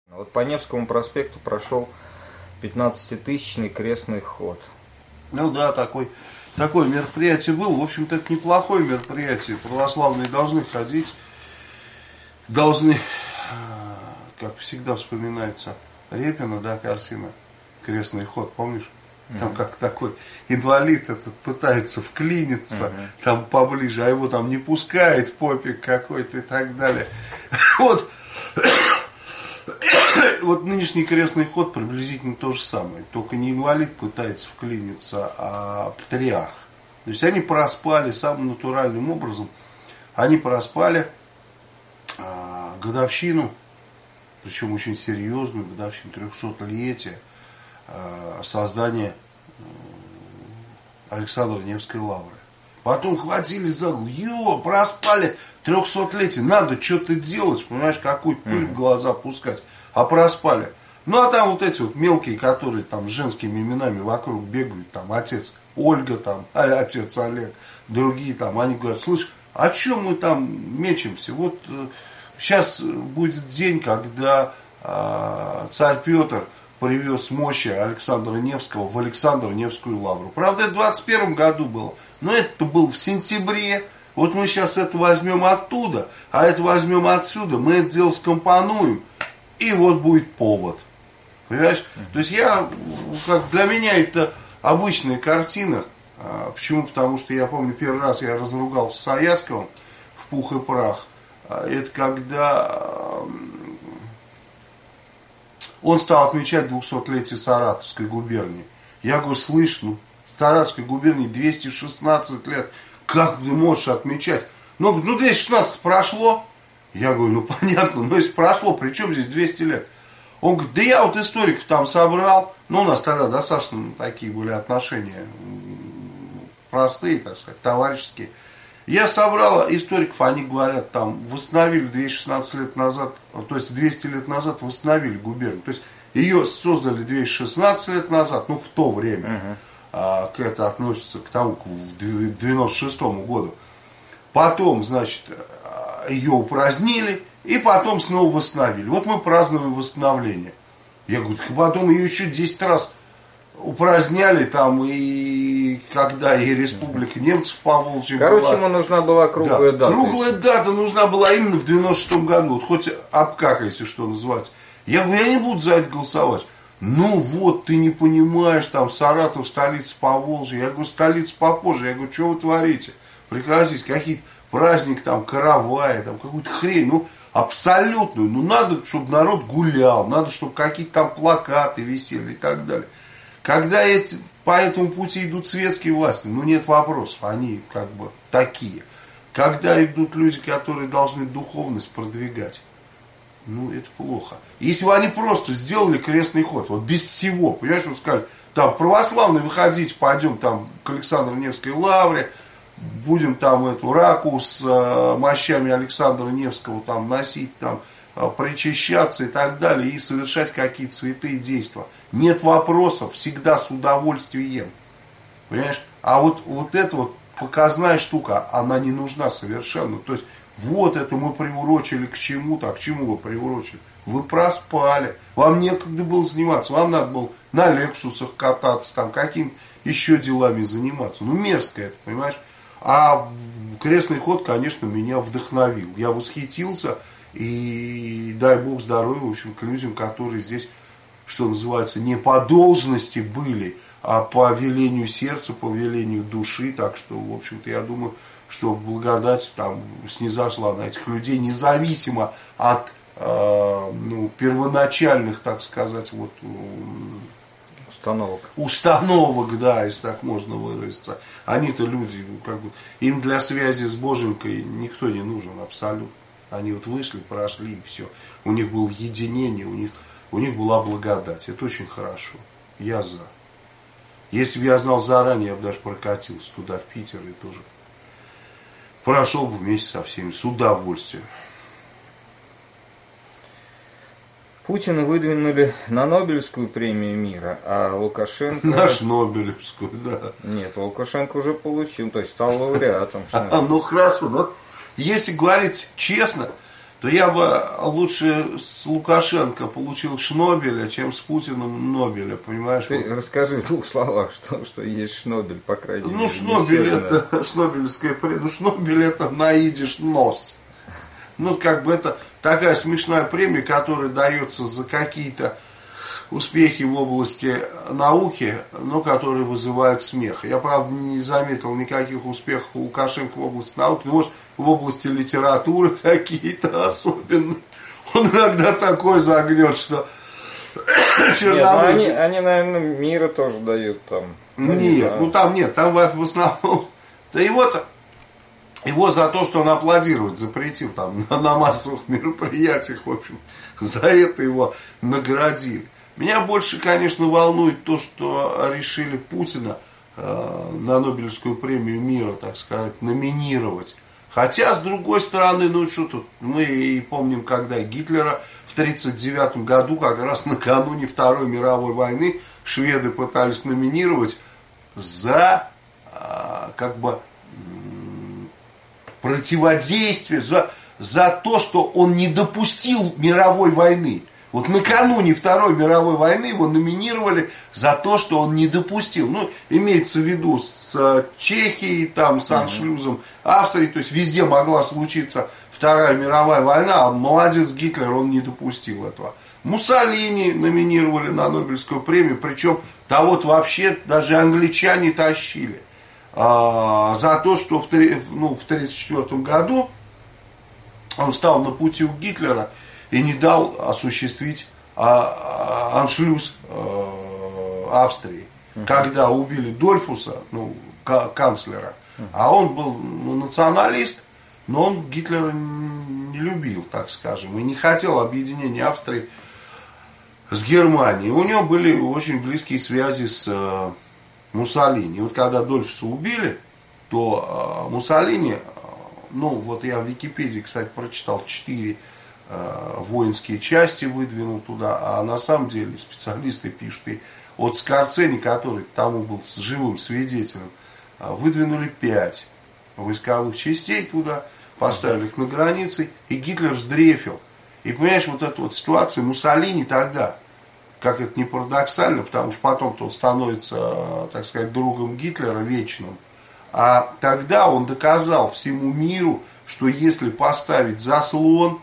Вот по Невскому проспекту прошел 15-тысячный крестный ход. Ну да, такое мероприятие было. В общем-то, это неплохое мероприятие. Православные должны ходить, должны, как всегда вспоминается Репина, да, картина «Крестный ход», помнишь? Там как такой инвалид этот пытается вклиниться там поближе, а его там не пускает попик какой-то и так далее. Вот нынешний крестный ход приблизительно то же самое. Только не инвалид пытается вклиниться, а патриарх. То есть они проспали самым натуральным образом. Они проспали годовщину, причем очень серьезную годовщину, 300-летия создания Александра Невской лавры. Потом хватились за голову, проспали 300-летие, надо что-то делать, понимаешь, какую пыль в глаза пускать, а проспали. Ну а там вот эти вот мелкие, которые там с женскими именами вокруг бегают, там отец Ольга, там, отец Олег, другие там, они говорят, слышь, а чем мы там мечемся? Вот сейчас будет день, когда царь Петр привез мощи Александра Невского в Александро-Невскую лавру. Правда, это в 21 году было, но это было в сентябре. Вот мы сейчас это возьмем оттуда, а это возьмем отсюда, мы это дело скомпонуем, и вот будет повод. Понимаешь? То есть для меня это обычная картина. Почему? Потому что я помню, первый раз я разругался с Аяцковым в пух и прах. Это когда он стал отмечать 200-летие Саратовской губернии. Я говорю, слышь, Саратовской губернии 216 лет, как ты можешь отмечать? Ну 216 прошло. Я говорю, понятно, но если прошло, при чем здесь 200 лет? Он говорит, да я вот историков там собрал. У нас тогда достаточно такие были отношения простые, так сказать, товарищеские. Я собрал историков, они говорят, там восстановили 216 лет назад, то есть 200 лет назад восстановили губернию. То есть ее создали 216 лет назад, в то время. Это относится к тому, к 96 году. Потом, значит, ее упразднили, и потом снова восстановили. Вот мы празднуем восстановление. Я говорю, потом ее еще 10 раз упраздняли, там, и когда и республика немцев по Волжье была. Ему нужна была круглая дата. Круглая дата нужна была именно в 96 году. Вот хоть обкакайся, что называется. Я говорю, я не буду за это голосовать. Ты не понимаешь, там Саратов, столица Поволжья. Я говорю, столица попозже. Я говорю, что вы творите? Прекратите, какие-то праздник, там, каравай, там, какую-то хрень. Абсолютную. Надо, чтобы народ гулял. Надо, чтобы какие-то там плакаты висели и так далее. Когда по этому пути идут светские власти, нет вопросов, они как бы такие. Когда идут люди, которые должны духовность продвигать, это плохо. Если бы они просто сделали крестный ход, вот без всего, понимаешь, вот сказали, там, православные, выходите, пойдем там к Александро-Невской лавре, будем там эту раку с мощами Александра Невского там носить, там, причащаться и так далее, и совершать какие-то святые действия. Нет вопросов, всегда с удовольствием. Понимаешь? А вот эта вот показная штука, она не нужна совершенно. То есть, вот это мы приурочили к чему-то. А к чему вы приурочили? Вы проспали. Вам некогда было заниматься. Вам надо было на Лексусах кататься, там, какими еще делами заниматься. Мерзко это, понимаешь? А крестный ход, конечно, меня вдохновил. Я восхитился. И дай Бог здоровья, в общем, к людям, которые здесь, что называется, не по должности были, а по велению сердца, по велению души. Так что, в общем-то, я думаю, что благодать там снизошла на этих людей, независимо от первоначальных, так сказать, установок, да, если так можно выразиться. Они-то люди, им для связи с Боженькой никто не нужен абсолютно. Они вышли, прошли и все. У них было единение, у них была благодать. Это очень хорошо. Я за. Если бы я знал заранее, я бы даже прокатился туда, в Питер, и тоже прошел бы вместе со всеми, с удовольствием. Путина выдвинули на Нобелевскую премию мира, а Лукашенко... Наш Нобелевскую, да. Нет, Лукашенко уже получил, то есть стал лауреатом. Хорошо, но если говорить честно, то я бы лучше с Лукашенко получил Шнобеля, чем с Путиным Нобеля, понимаешь? Ты расскажи в двух словах, что есть Шнобель, по крайней мере. Ну, Шнобель это, Шнобелевская премия, ну, Шнобель это на идиш нос. Ну, как бы это такая смешная премия, которая дается за какие-то успехи в области науки, но которые вызывают смех. Я, правда, не заметил никаких успехов у Лукашенко в области науки, но, может, в области литературы какие-то особенно. Он иногда такой загнет, что Чернобыль... Нет, они, наверное, мира тоже дают там. Нет, ну там нет, там в основном... Да его за то, что он аплодировать запретил там на массовых мероприятиях, в общем, за это его наградили. Меня больше, конечно, волнует то, что решили Путина на Нобелевскую премию мира, так сказать, номинировать. Хотя, с другой стороны, ну что тут, мы и помним, когда Гитлера в 1939 году, как раз накануне Второй мировой войны, шведы пытались номинировать за, как бы, противодействие, за то, что он не допустил мировой войны. Вот накануне Второй мировой войны его номинировали за то, что он не допустил. Ну, имеется в виду с Чехией, там, с аншлюзом Австрии, то есть везде могла случиться Вторая мировая война, а молодец Гитлер, он не допустил этого. Муссолини номинировали на Нобелевскую премию, причем того-то вообще даже англичане тащили. За то, что в 1934 году он стал на пути у Гитлера и не дал осуществить аншлюз Австрии, когда убили Дольфуса, канцлера. А он был националист, но он Гитлера не любил, так скажем, и не хотел объединения Австрии с Германией. У него были очень близкие связи с Муссолини. И вот когда Дольфуса убили, то Муссолини, ну вот я в Википедии, кстати, прочитал 4 воинские части выдвинул туда, а на самом деле специалисты пишут, и от Скорцени, который тому был живым свидетелем, выдвинули 5 войсковых частей туда, поставили их на границе, и Гитлер сдрефил. И понимаешь, вот эта вот ситуация, Муссолини тогда, как это не парадоксально, потому что потом-то он становится, так сказать, другом Гитлера вечным, а тогда он доказал всему миру, что если поставить заслон,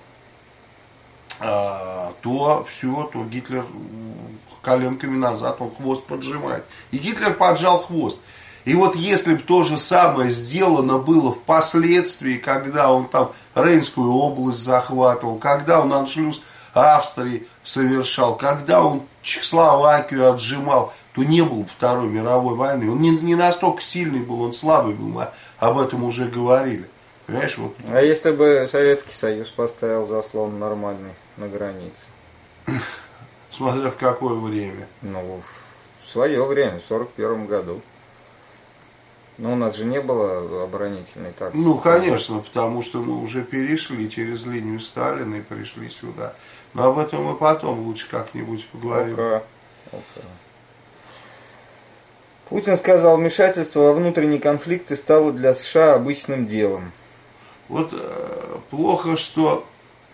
то все, то Гитлер коленками назад, он хвост поджимает. И Гитлер поджал хвост. И вот если бы то же самое сделано было впоследствии, когда он там Рейнскую область захватывал, когда он аншлюз Австрии совершал, когда он Чехословакию отжимал, то не было бы Второй мировой войны. Он не настолько сильный был, он слабый был, мы об этом уже говорили. Понимаешь, вот. А если бы Советский Союз поставил заслон нормальный на границе? Смотря в какое время. Ну, в свое время, в 1941 году. Но у нас же не было оборонительной тактики. Ну, конечно, потому что мы уже перешли через линию Сталина и пришли сюда. Но об этом мы потом лучше как-нибудь поговорим. Путин сказал, вмешательство во внутренние конфликты стало для США обычным делом. Вот плохо, что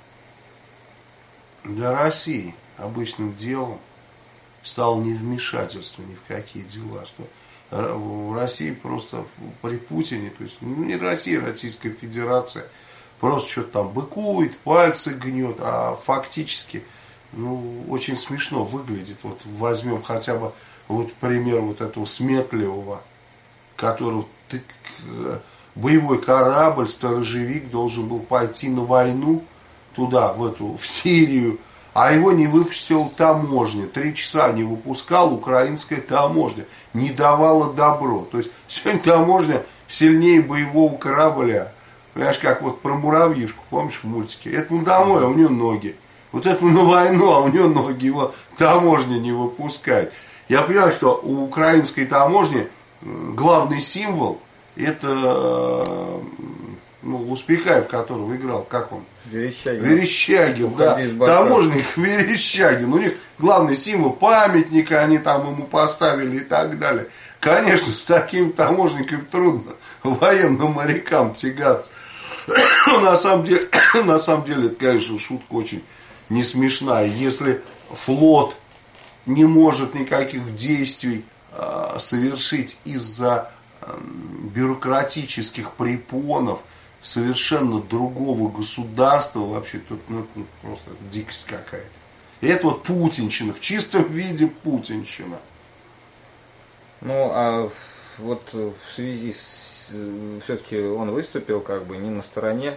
для России обычным делом стало не вмешательство ни в какие дела, что в России просто при Путине, то есть не Россия, Российская Федерация, просто что-то там быкует, пальцы гнет, а фактически, очень смешно выглядит. Вот возьмем хотя бы вот пример вот этого Сметливого, которого боевой корабль, сторожевик должен был пойти на войну туда, в Сирию, а его не выпустила таможня. 3 часа не выпускал украинская таможня. Не давала добро. То есть сегодня таможня сильнее боевого корабля. Понимаешь, как вот про муравьишку, помнишь в мультике? Этому домой, а у нее ноги. Вот этому на войну, а у нее ноги. Его таможня не выпускает. Я понимаю, что у украинской таможни главный символ это Успехаев, которого играл, как он? Верещагин, да. Таможенник Верещагин. У них главный символ памятника, они там ему поставили и так далее. Конечно, с таким таможенником трудно военным морякам тягаться. На самом деле, это, конечно, шутка очень не смешная. Если флот не может никаких действий совершить из-за бюрократических препонов совершенно другого государства, вообще тут просто дикость какая-то. И это вот путинщина, в чистом виде путинщина. Ну, а вот в связи с... Все-таки он выступил как бы не на стороне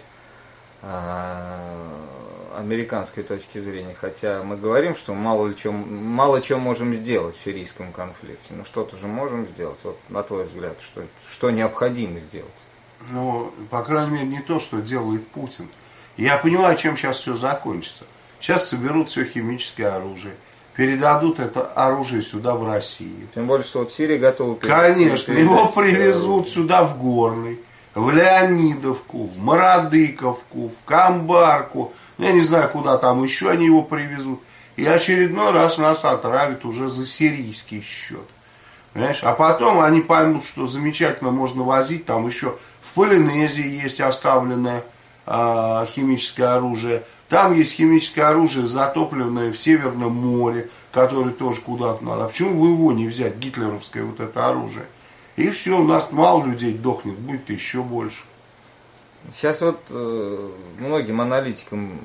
американской точки зрения, хотя мы говорим, что мало чем можем сделать в сирийском конфликте. Но что-то же можем сделать. Вот на твой взгляд, что необходимо сделать? Ну, по крайней мере, не то, что делает Путин. Я понимаю, чем сейчас все закончится. Сейчас соберут все химическое оружие, передадут это оружие сюда, в Россию. Тем более, что вот Сирия готова... Конечно, его привезут сюда, в Горный, в Леонидовку, в Мародыковку, в Камбарку. Я не знаю, куда там еще они его привезут. И очередной раз нас отравят уже за сирийский счет. Понимаешь? А потом они поймут, что замечательно можно возить. Там еще в Полинезии есть оставленное химическое оружие. Там есть химическое оружие, затопленное в Северном море, которое тоже куда-то надо. А почему бы его не взять, гитлеровское вот это оружие? И все, у нас мало людей дохнет, будет еще больше. Сейчас вот многим аналитикам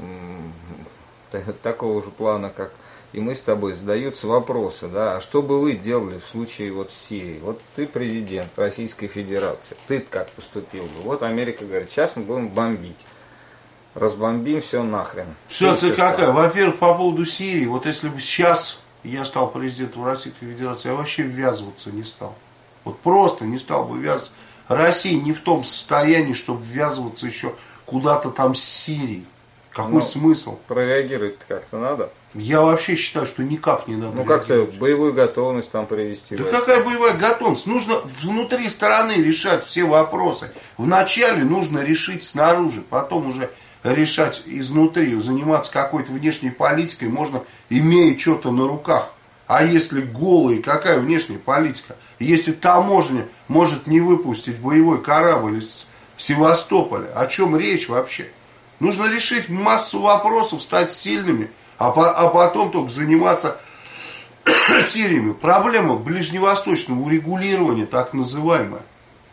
такого же плана, как и мы с тобой, задаются вопросы, да, а что бы вы делали в случае вот Сирии? Вот ты президент Российской Федерации, ты как поступил бы? Вот Америка говорит, сейчас мы будем бомбить. Разбомбим все нахрен. Ситуация какая? Во-первых, по поводу Сирии, вот если бы сейчас я стал президентом Российской Федерации, я вообще ввязываться не стал. Вот просто не стал бы ввязываться. Россия не в том состоянии, чтобы ввязываться еще куда-то там с Сирией. Какой смысл? Прореагировать как-то надо. Я вообще считаю, что никак не надо. Ну как-то боевую готовность там привести. Да какая боевая готовность? Нужно внутри страны решать все вопросы. Вначале нужно решить снаружи, потом уже решать изнутри. Заниматься какой-то внешней политикой можно, имея что-то на руках. А если голые, какая внешняя политика? Если таможня может не выпустить боевой корабль из Севастополя, о чем речь вообще? Нужно решить массу вопросов, стать сильными, а потом только заниматься Сириями. Проблема ближневосточного урегулирования, так называемая,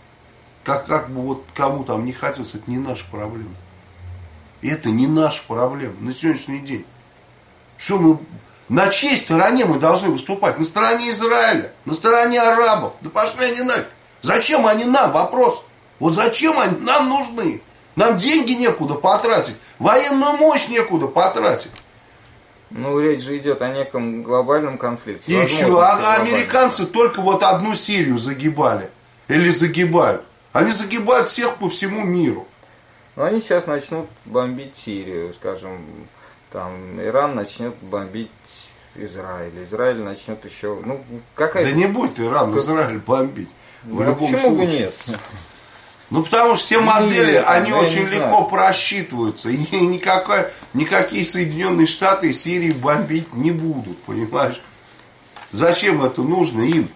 как бы вот кому там не хотелось, это не наша проблема. Это не наша проблема на сегодняшний день. Что мы... На чьей стороне мы должны выступать? На стороне Израиля, на стороне арабов. Да пошли они нафиг. Зачем они нам? Вопрос. Вот зачем они нам нужны? Нам деньги некуда потратить, военную мощь некуда потратить. Ну, речь же идет о неком глобальном конфликте. Еще, а американцы только вот одну Сирию загибали. Или загибают. Они загибают всех по всему миру. Но они сейчас начнут бомбить Сирию, скажем, там Иран начнет бомбить Израиль. Израиль начнет еще... Ну, какая... Да не будет Иран Израиль бомбить. В любом почему бы случае. нет? Ну, потому что все модели, они очень легко просчитываются. И никакие Соединенные Штаты Сирии бомбить не будут, понимаешь? Зачем это нужно им?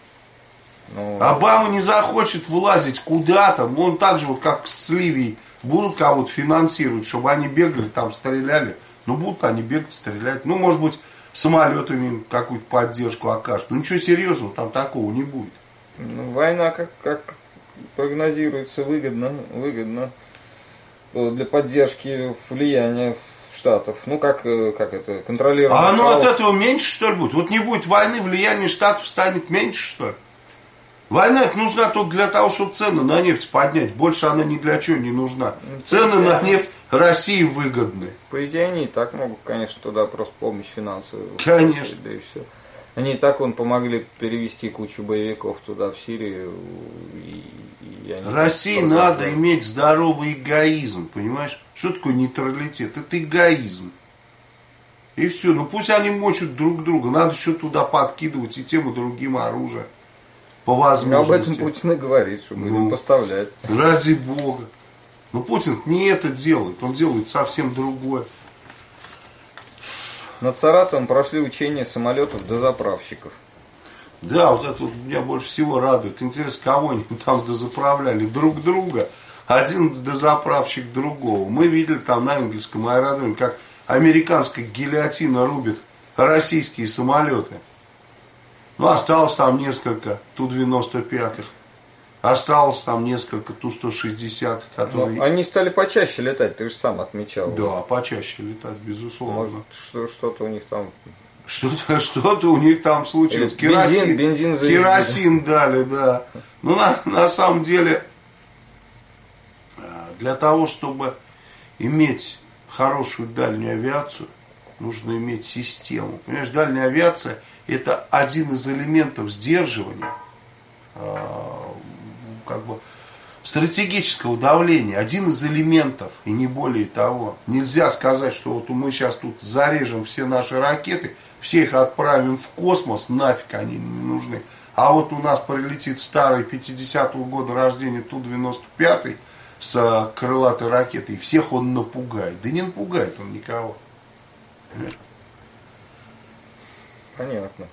Ну, Обама не захочет вылазить куда-то. Он так же, вот как с Ливией, будут кого-то финансировать, чтобы они бегали, там стреляли. Ну, будут они бегать, стрелять. Ну, может быть, самолетами им какую-то поддержку окажут. Ну, ничего серьезного там такого не будет. Ну, война, как прогнозируется, выгодно для поддержки влияния Штатов. Ну, как это, контролировать. А оно от этого меньше, что ли, будет? Вот не будет войны, влияние Штатов станет меньше, что ли? Война это нужна только для того, чтобы цены на нефть поднять. Больше она ни для чего не нужна. Цены на нефть России выгодны. По идее, они и так могут, конечно, туда просто помощь финансовую. Конечно. Да и все. Они и так помогли перевести кучу боевиков туда, в Сирию. России надо иметь здоровый эгоизм, понимаешь? Что такое нейтралитет? Это эгоизм. И все. Ну пусть они мочат друг друга. Надо еще туда подкидывать и тем, и другим оружие. По возможности. Об этом Путин и говорит, что будем поставлять. Ради бога. Но Путин не это делает. Он делает совсем другое. Над Саратовом прошли учения самолетов дозаправщиков. Да, вот это вот меня больше всего радует. Интересно, кого они там дозаправляли? Друг друга? один дозаправщик другого. Мы видели там на Энгельсском аэродроме, как американская гильотина рубит российские самолеты. Ну, осталось там несколько Ту-95-х. Осталось там несколько Ту-160-х, которые... Но они стали почаще летать, ты же сам отмечал. Да, почаще летать, безусловно. Может, что-то у них там... Что-то у них там случилось. Керосин дали, да. Ну, на самом деле, для того, чтобы иметь хорошую дальнюю авиацию, нужно иметь систему. Понимаешь, дальняя авиация – это один из элементов сдерживания, как бы, стратегического давления, один из элементов, и не более того. Нельзя сказать, что вот мы сейчас тут зарежем все наши ракеты, все их отправим в космос, нафиг они не нужны. А вот у нас прилетит старый 50-го года рождения Ту-95 с крылатой ракетой, и всех он напугает. Да не напугает он никого. Понятно.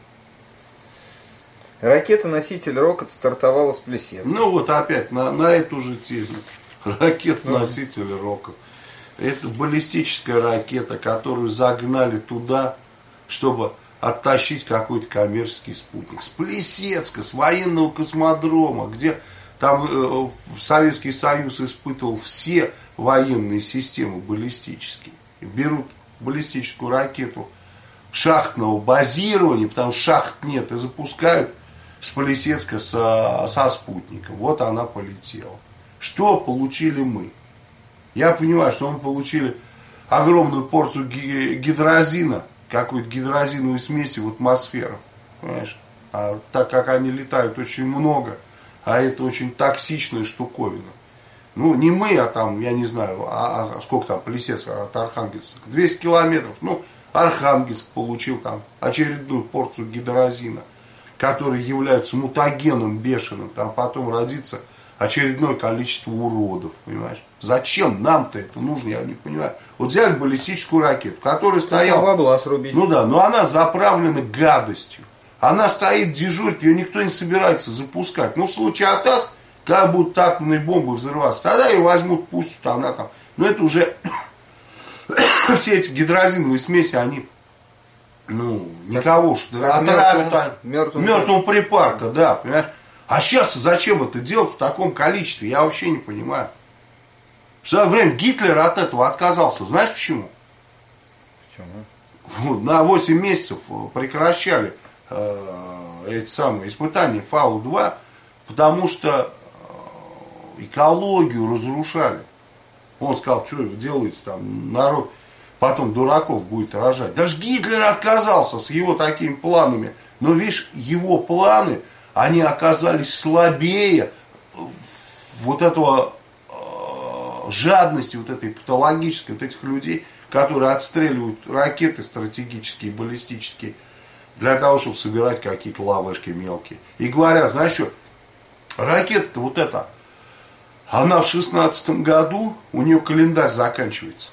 Ракета-носитель «Рокот» стартовала с Плесецка. Ну вот опять на эту же тему. Ракета-носитель «Рокот». Это баллистическая ракета, которую загнали туда, чтобы оттащить какой-то коммерческий спутник. С Плесецка, с военного космодрома, где там Советский Союз испытывал все военные системы баллистические. Берут баллистическую ракету шахтного базирования, потому что шахт нет, и запускают с Плесецка со спутником. Вот она полетела. Что получили мы? Я понимаю, что мы получили огромную порцию гидрозина, какой-то гидрозиновой смеси в атмосферу. Понимаешь? А так как они летают очень много, а это очень токсичная штуковина. Ну, не мы, а там, я не знаю, сколько там Плесецк от Архангельска? 200 километров. Ну, Архангельск получил там очередную порцию гидрозина, которые являются мутагеном бешеным. Там потом родится очередное количество уродов, понимаешь? Зачем нам-то это нужно, я не понимаю. Вот взяли баллистическую ракету, которая стояла... Бабла срубить. Ну да, но она заправлена гадостью. Она стоит дежурит, ее никто не собирается запускать. Ну, в случае АТАС, когда будут атомные бомбы взрываться, тогда ее возьмут, пустят, она там... Но это уже... Все эти гидрозиновые смеси, они... Ну, никого уж отравят мертвому припарка, да, понимаешь? А сейчас зачем это делать в таком количестве, я вообще не понимаю. В свое время Гитлер от этого отказался. Знаешь почему? Почему? На 8 месяцев прекращали эти самые испытания Фау-2, потому что экологию разрушали. Он сказал, что вы делаете там, народ потом дураков будет рожать. Даже Гитлер отказался с его такими планами. Но видишь, его планы, они оказались слабее вот этого жадности, вот этой патологической, вот этих людей, которые отстреливают ракеты стратегические, баллистические, для того, чтобы собирать какие-то лавышки мелкие. И говорят, знаешь что, ракета-то вот эта, она в 16 году, у нее календарь заканчивается.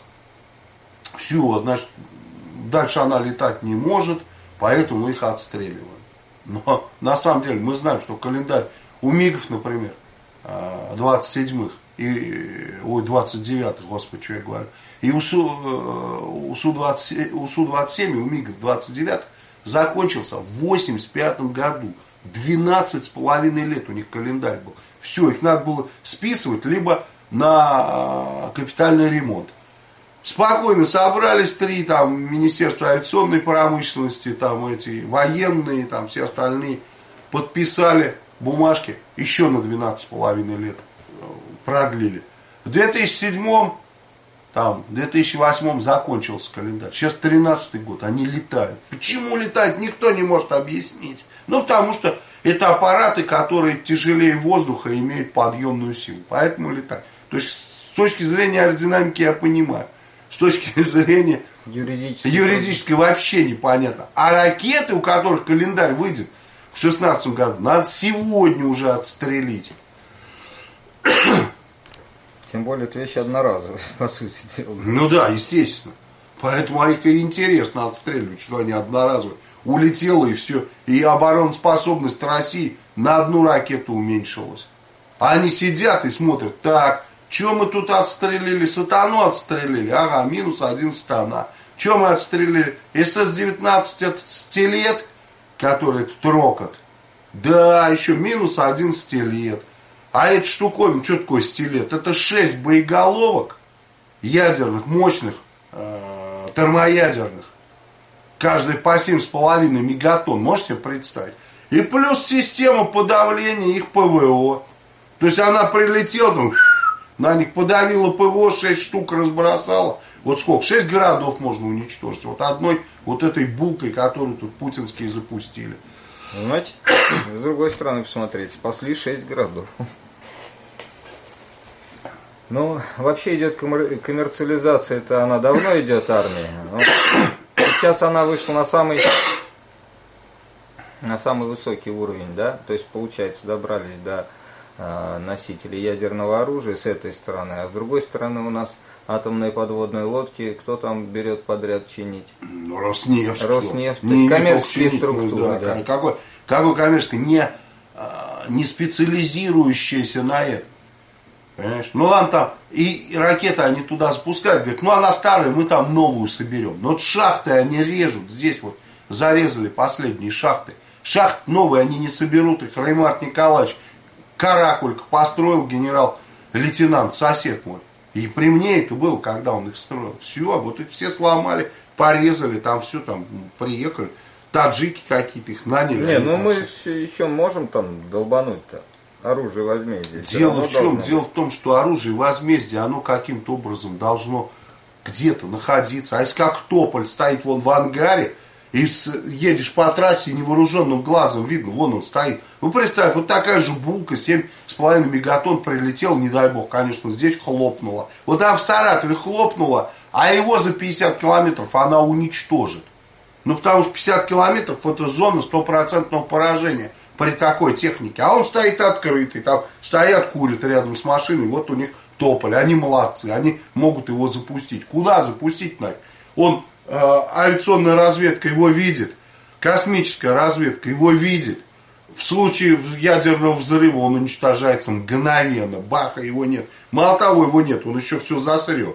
Все, значит, дальше она летать не может, поэтому мы их отстреливаем. Но на самом деле мы знаем, что календарь у МиГов, например, 27-х, ой, 29-х, господи, что я говорю, и у Су-27 и у МиГов 29-х закончился в 85 году. 12,5 лет у них календарь был. Все, их надо было списывать, либо на капитальный ремонт. Спокойно собрались три, там, Министерство авиационной промышленности, там, эти военные, там, все остальные, подписали бумажки, еще на 12,5 лет продлили. В 2007, там, 2008 закончился календарь. Сейчас 13-й год, они летают. Почему летают, никто не может объяснить. Ну, потому что это аппараты, которые тяжелее воздуха и имеют подъемную силу. Поэтому летают. То есть, с точки зрения аэродинамики я понимаю. С точки зрения юридической вообще непонятно. А ракеты, у которых календарь выйдет в 2016 году, надо сегодня уже отстрелить. Тем более, это вещи одноразовые, по сути дела. Ну да, естественно. Поэтому их и интересно отстреливать, что они одноразовые. Улетело и все. И обороноспособность России на одну ракету уменьшилась. А они сидят и смотрят, так, Че мы тут отстрелили? Сатану отстрелили. Ага, минус 1 сатана. Че мы отстрелили? СС-19 это стилет, который тут рокот. Да, еще минус 1 стилет. А эта штуковина, что такое стилет? Это 6 боеголовок ядерных, мощных, термоядерных. Каждый по 7,5 мегатонн. Можете себе представить? И плюс система подавления их ПВО. То есть она прилетела, там, на них подавила ПВО, 6 штук разбросала. Вот сколько? 6 городов можно уничтожить. Вот одной вот этой булкой, которую тут путинские запустили. Значит, с другой стороны посмотреть, спасли 6 городов. Ну, вообще идет коммерциализация, это она давно идет, армия. Но сейчас она вышла на самый высокий уровень, да, то есть, получается, добрались до носителей ядерного оружия с этой стороны, а с другой стороны у нас атомные подводные лодки, кто там берет подряд чинить? Роснефть. Роснефть, коммерческие структуры. Да. Какой коммерческий, не специализирующаяся на это. Понимаешь? Ну ладно, там и ракеты они туда спускают, говорят, ну она старая, мы там новую соберем. Но вот шахты они режут, здесь вот зарезали последние шахты. Шахты новые они не соберут, их Реймард Николаевич Каракулько построил, генерал-лейтенант, сосед мой. И при мне это было, когда он их строил. Все, вот их все сломали, порезали, там все, там приехали. Таджики какие-то их наняли. Не, ну мы еще можем там долбануть-то. Оружие возмездия. Дело в чем? Дело в том, что оружие возмездия, оно каким-то образом должно где-то находиться. А если как тополь стоит вон в ангаре, и едешь по трассе, невооруженным глазом видно, вон он стоит. Ну, представь, вот такая же булка, 7,5 мегатонн прилетела, не дай бог, конечно, здесь хлопнула. Вот там в Саратове хлопнула, а его за 50 километров она уничтожит. Ну, потому что 50 километров это зона стопроцентного поражения при такой технике. А он стоит открытый, там стоят, курят рядом с машиной, вот у них тополь, они молодцы, они могут его запустить. Куда запустить нафиг? Он, авиационная разведка его видит, космическая разведка его видит. В случае ядерного взрыва он уничтожается мгновенно, баха, его нет. Мало того, его нет, он еще все засрет.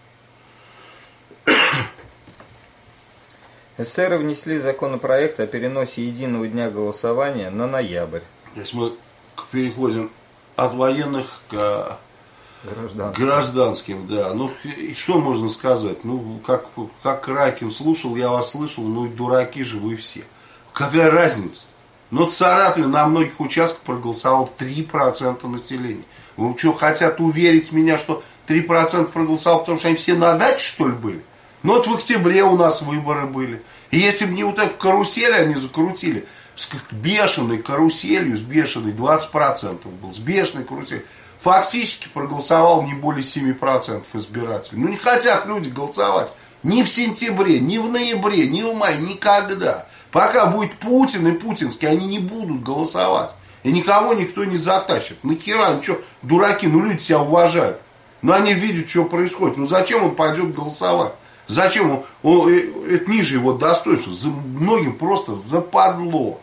СССР внесли законопроект о переносе единого дня голосования на ноябрь. Здесь мы переходим от военных к гражданским, да. Ну, что можно сказать? Ну, как Кракин слушал, я вас слышал, ну, дураки же вы все. Какая разница? Ну, в Саратове на многих участках проголосовало 3% населения. Вы что, хотят уверить меня, что 3% проголосовало, потому что они все на даче, что ли, были? Ну вот в октябре у нас выборы были. И если бы не вот эту карусель они закрутили, с бешеной каруселью, с бешеной 20% был, с бешеной каруселью, фактически проголосовал не более 7% избирателей. Ну не хотят люди голосовать ни в сентябре, ни в ноябре, ни в мае, никогда. Пока будет Путин и путинский, они не будут голосовать. И никого никто не затащит. Нахера, ну что, дураки, ну люди себя уважают. Но они видят, что происходит. Ну зачем он пойдет голосовать? Зачем это ниже его достоинства? Многим просто западло.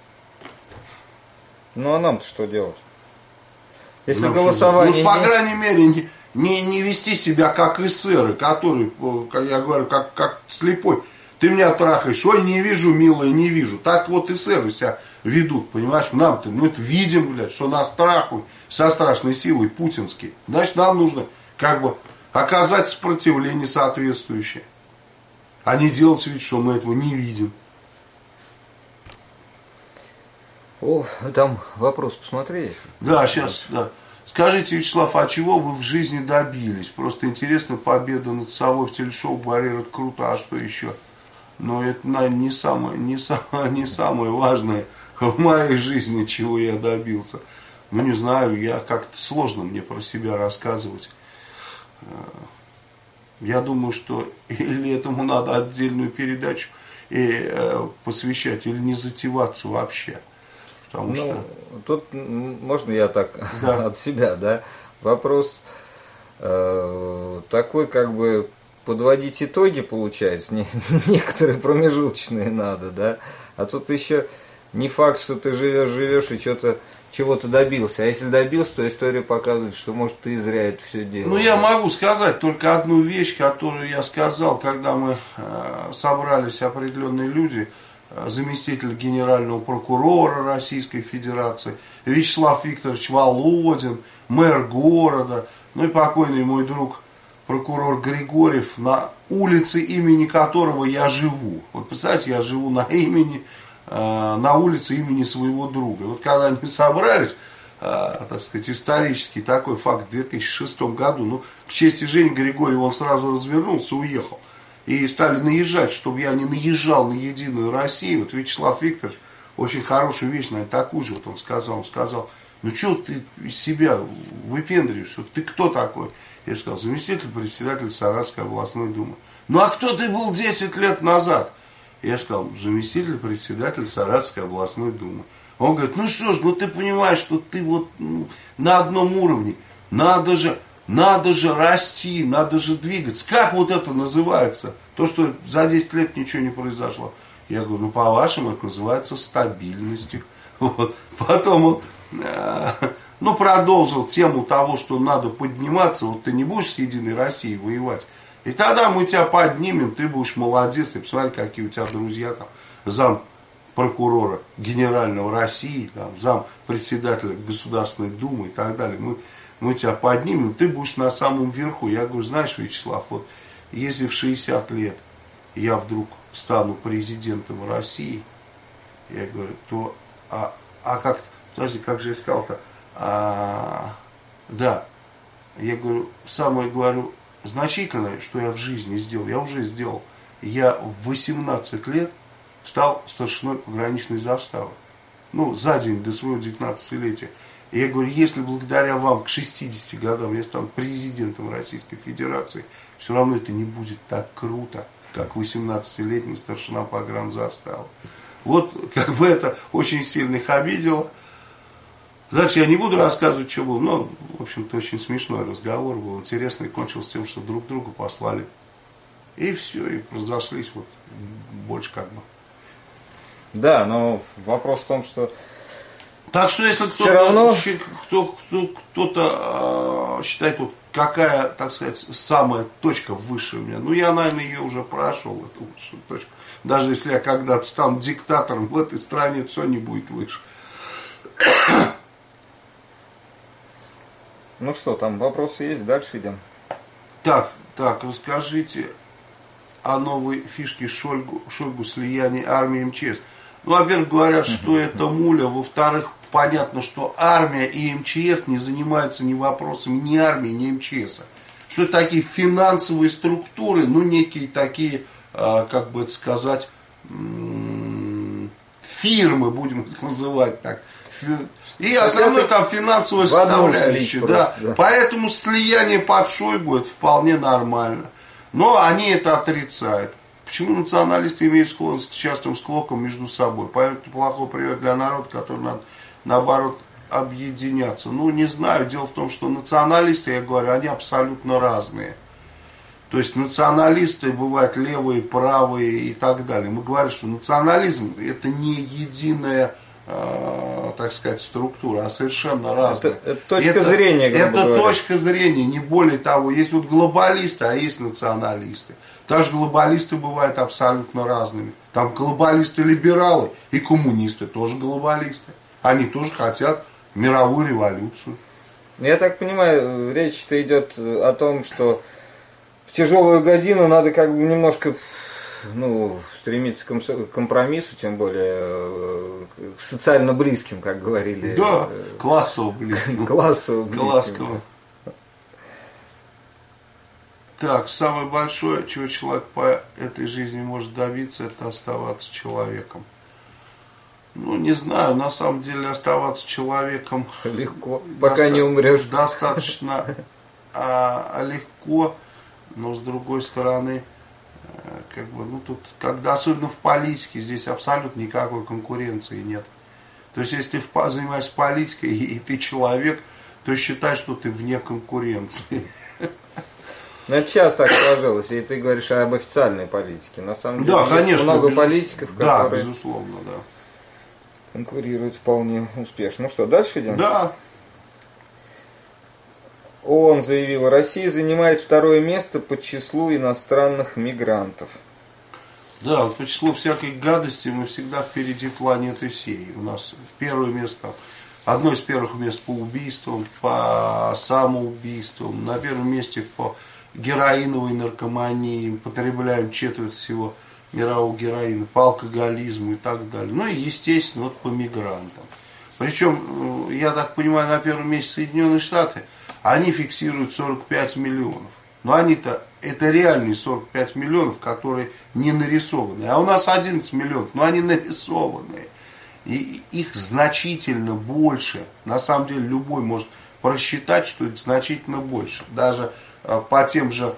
Ну а нам-то что делать? Если нам голосование... Ну, по крайней мере, не вести себя как эсеры, которые, как я говорю, как слепой. Ты меня трахаешь, ой, не вижу, милая, не вижу. Так вот эсеры себя ведут, понимаешь? Нам-то, мы это видим, блядь, что нас трахают со страшной силой путинские. Значит, нам нужно как бы оказать сопротивление соответствующее. А не делать вид, что мы этого не видим. О, там вопрос посмотри. Да, сейчас, да. Скажите, Вячеслав, а чего вы в жизни добились? Просто интересно, победа над совой в телешоу «Барьер» это круто, а что еще? Но это, наверное, не самое важное в моей жизни, чего я добился. Ну, не знаю, как-то сложно мне про себя рассказывать. Я думаю, что или этому надо отдельную передачу посвящать, или не затеваться вообще. Потому что... Тут можно я так от себя, да? Вопрос такой, как бы подводить итоги, получается, некоторые промежуточные надо, да? А тут еще не факт, что ты живешь и что-то чего-то добился. А если добился, то история показывает, что, может, ты зря это все делал. Ну, я могу сказать только одну вещь, которую я сказал, когда мы собрались определенные люди, заместитель генерального прокурора Российской Федерации, Вячеслав Викторович Володин, мэр города, ну и покойный мой друг прокурор Григорьев, на улице, имени которого я живу. Вот представьте, я живу на улице имени своего друга. Вот когда они собрались, так сказать, исторический такой факт в 2006 году, ну, к чести Жени Григорьева, он сразу развернулся и уехал. И стали наезжать, чтобы я не наезжал на Единую Россию. Вот Вячеслав Викторович очень хорошую вещь, наверное, такую же вот он сказал, ну что ты из себя выпендриваешься, ты кто такой? Я сказал, заместитель председателя Саратовской областной думы. Ну а кто ты был 10 лет назад? Я сказал, заместитель председателя Саратовской областной думы. Он говорит, ну что ж, ну ты понимаешь, что ты вот на одном уровне. Надо же расти, надо же двигаться. Как вот это называется? То, что за 10 лет ничего не произошло. Я говорю, ну по-вашему это называется стабильностью. Вот. Потом он продолжил тему того, что надо подниматься. Вот ты не будешь с Единой Россией воевать. И тогда мы тебя поднимем, ты будешь молодец. Ты посмотри, какие у тебя друзья там. Зам прокурора генерального России, там, зам председателя Государственной Думы и так далее. Мы тебя поднимем, ты будешь на самом верху. Я говорю, знаешь, Вячеслав, вот если в 60 лет я вдруг стану президентом России, я говорю, то, как, подожди, как же я сказал-то, да, я говорю, самое, говорю, значительное, что я в жизни сделал, я уже сделал. Я в 18 лет стал старшиной пограничной заставы. Ну, за день до своего 19-летия. И я говорю, если благодаря вам к 60 годам я стану президентом Российской Федерации, все равно это не будет так круто, как 18-летний старшина погранзаставы. Вот, как бы это очень сильно их обидело. Дальше я не буду рассказывать, что было, но, в общем-то, очень смешной разговор был, интересный, и кончился тем, что друг друга послали. И все, и разошлись вот больше как бы. Да, но вопрос в том, что... Так что если кто-то считает, вот какая, так сказать, самая точка высшая у меня, ну я, наверное, ее уже прошел, эту высшую точку. Даже если я когда-то стану диктатором в этой стране, все не будет выше. Ну что, там вопросы есть, дальше идем. Так, расскажите о новой фишке Шойгу слияния армии и МЧС. Ну, во-первых, говорят, что это муля. Во-вторых, понятно, что армия и МЧС не занимаются ни вопросами ни армии, ни МЧС. Что это такие финансовые структуры, ну, некие такие, как бы это сказать, фирмы, будем их называть так. И основное там финансовая составляющая. Да. Поэтому слияние под Шойгу это вполне нормально. Но они это отрицают. Почему националисты имеют склонность к частым склокам между собой? Поэтому это плохой привет для народа, который надо, наоборот, объединяться. Ну, не знаю. Дело в том, что националисты, я говорю, они абсолютно разные. То есть националисты бывают левые, правые и так далее. Мы говорим, что национализм это не единая, так сказать, структура, а совершенно разная. Это точка зрения, грубо говоря. Точка зрения, не более того. Есть вот глобалисты, а есть националисты. Даже глобалисты бывают абсолютно разными. Там глобалисты-либералы и коммунисты тоже глобалисты. Они тоже хотят мировую революцию. Я так понимаю, речь-то идет о том, что в тяжелую годину надо как бы немножко, ну, стремиться к компромиссу, тем более к социально близким, как говорили. Да, классово близким. Классово близким. Так, самое большое, чего человек по этой жизни может добиться, это оставаться человеком. Ну, не знаю, на самом деле оставаться человеком легко, пока не умрешь. Достаточно легко, но с другой стороны, как бы, ну тут, когда особенно в политике, здесь абсолютно никакой конкуренции нет. То есть, если ты занимаешься политикой и ты человек, то считай, что ты вне конкуренции. Ну, это сейчас так сложилось, и ты говоришь об официальной политике. На самом деле, да, конечно, много политиков, Да, которые... безусловно, да. конкурирует вполне успешно. Ну что, дальше идем? Да. ООН заявила, Россия занимает второе место по числу иностранных мигрантов. Да, вот по числу всякой гадости мы всегда впереди планеты всей. У нас первое место, одно из первых мест по убийствам, по самоубийствам. На первом месте по героиновой наркомании. Потребляем четверть всего мирового героина, по алкоголизму и так далее. Ну и, естественно, вот по мигрантам. Причем, я так понимаю, на первом месте Соединенные Штаты, они фиксируют 45 миллионов. Но они-то, это реальные 45 миллионов, которые не нарисованы. А у нас 11 миллионов, но они нарисованные. И их значительно больше. На самом деле, любой может просчитать, что их значительно больше. Даже по тем же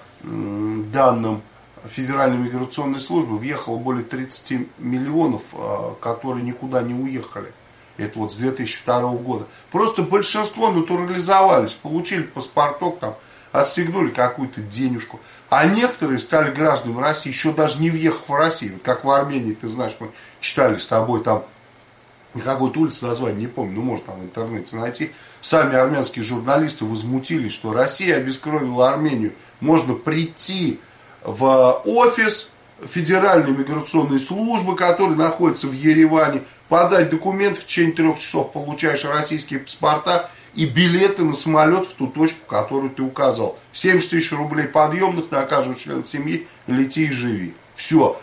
данным Федеральной миграционной службы въехало более 30 миллионов, которые никуда не уехали. Это вот с 2002 года. Просто большинство натурализовались, получили паспорток, там, отстегнули какую-то денежку. А некоторые стали гражданами России, еще даже не въехав в Россию. Вот как в Армении, ты знаешь, мы читали с тобой там какой-то улицы название, не помню, ну может там в интернете найти. Сами армянские журналисты возмутились, что Россия обескровила Армению. Можно прийти в офис Федеральной миграционной службы, который находится в Ереване, подать документы, в течение 3 часов получаешь российские паспорта и билеты на самолет в ту точку, которую ты указал. 70 тысяч рублей подъемных на каждого члена семьи, лети и живи. Все.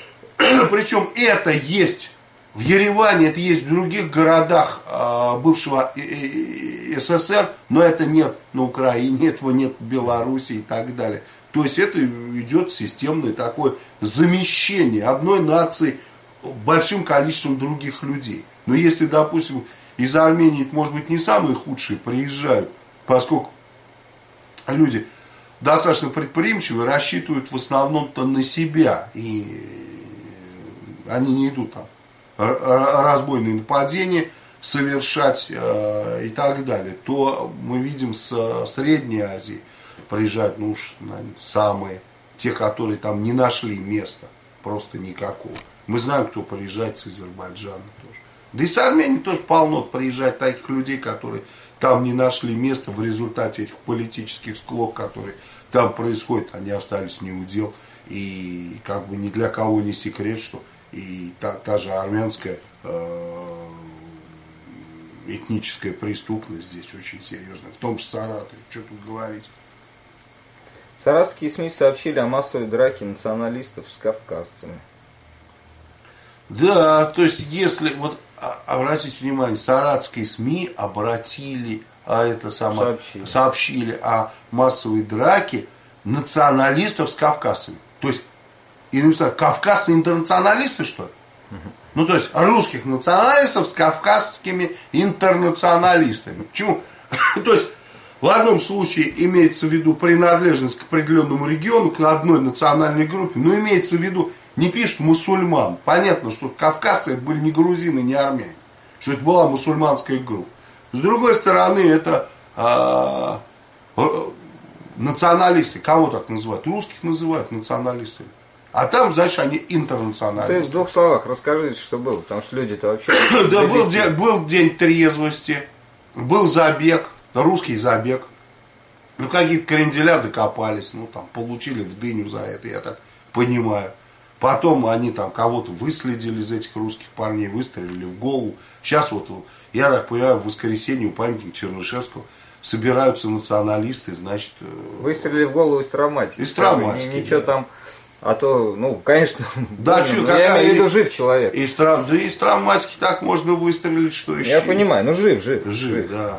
Причем это есть в Ереване, это есть в других городах бывшего СССР, но это нет на Украине, этого нет в Беларуси и так далее. То есть это идет системное такое замещение одной нации большим количеством других людей. Но если, допустим, из Армении, может быть, не самые худшие приезжают, поскольку люди достаточно предприимчивые, рассчитывают в основном-то на себя, и они не идут там разбойные нападения совершать и так далее, то мы видим с Средней Азии приезжают, ну уж самые, те, которые там не нашли места, просто никакого. Мы знаем, кто приезжает с Азербайджана тоже. Да и с Армении тоже полно приезжает таких людей, которые там не нашли места в результате этих политических склок, которые там происходят, они остались не у дел. И как бы ни для кого не секрет, что и та же армянская этническая преступность здесь очень серьезная, в том же Саратове, что тут говорить. Саратовские СМИ сообщили о массовой драке националистов с кавказцами. Да, то есть, если, вот, обратите внимание, саратовские СМИ сообщили о массовой драке националистов с кавказцами. То есть, иными словами, кавказцы интернационалисты, что ли? Ну, то есть, русских националистов с кавказскими интернационалистами. Почему? То есть, в одном случае имеется в виду принадлежность к определенному региону, к одной национальной группе, но имеется в виду, не пишут мусульман. Понятно, что кавказцы это были не грузины, не армяне, что это была мусульманская группа. С другой стороны, это националисты. Кого так называют? Русских называют националистами. А там, значит, они интернационалисты. Ты в 2 словах расскажи, что было, потому что люди-то вообще... Да, был день трезвости, был забег, русский забег. Ну, какие-то кренделя докопались, ну, там, получили в дыню за это, я так понимаю. Потом они там кого-то выследили из этих русских парней, выстрелили в голову. Сейчас вот, я так понимаю, в воскресенье у памятника Чернышевского собираются националисты, значит... Выстрелили в голову из травматики. Из травматики, ничего да. Там, а то, ну, конечно, да, что, я имею в виду, жив человек. Да из травматики так можно выстрелить, что еще. Я понимаю, ну жив. Жив, да.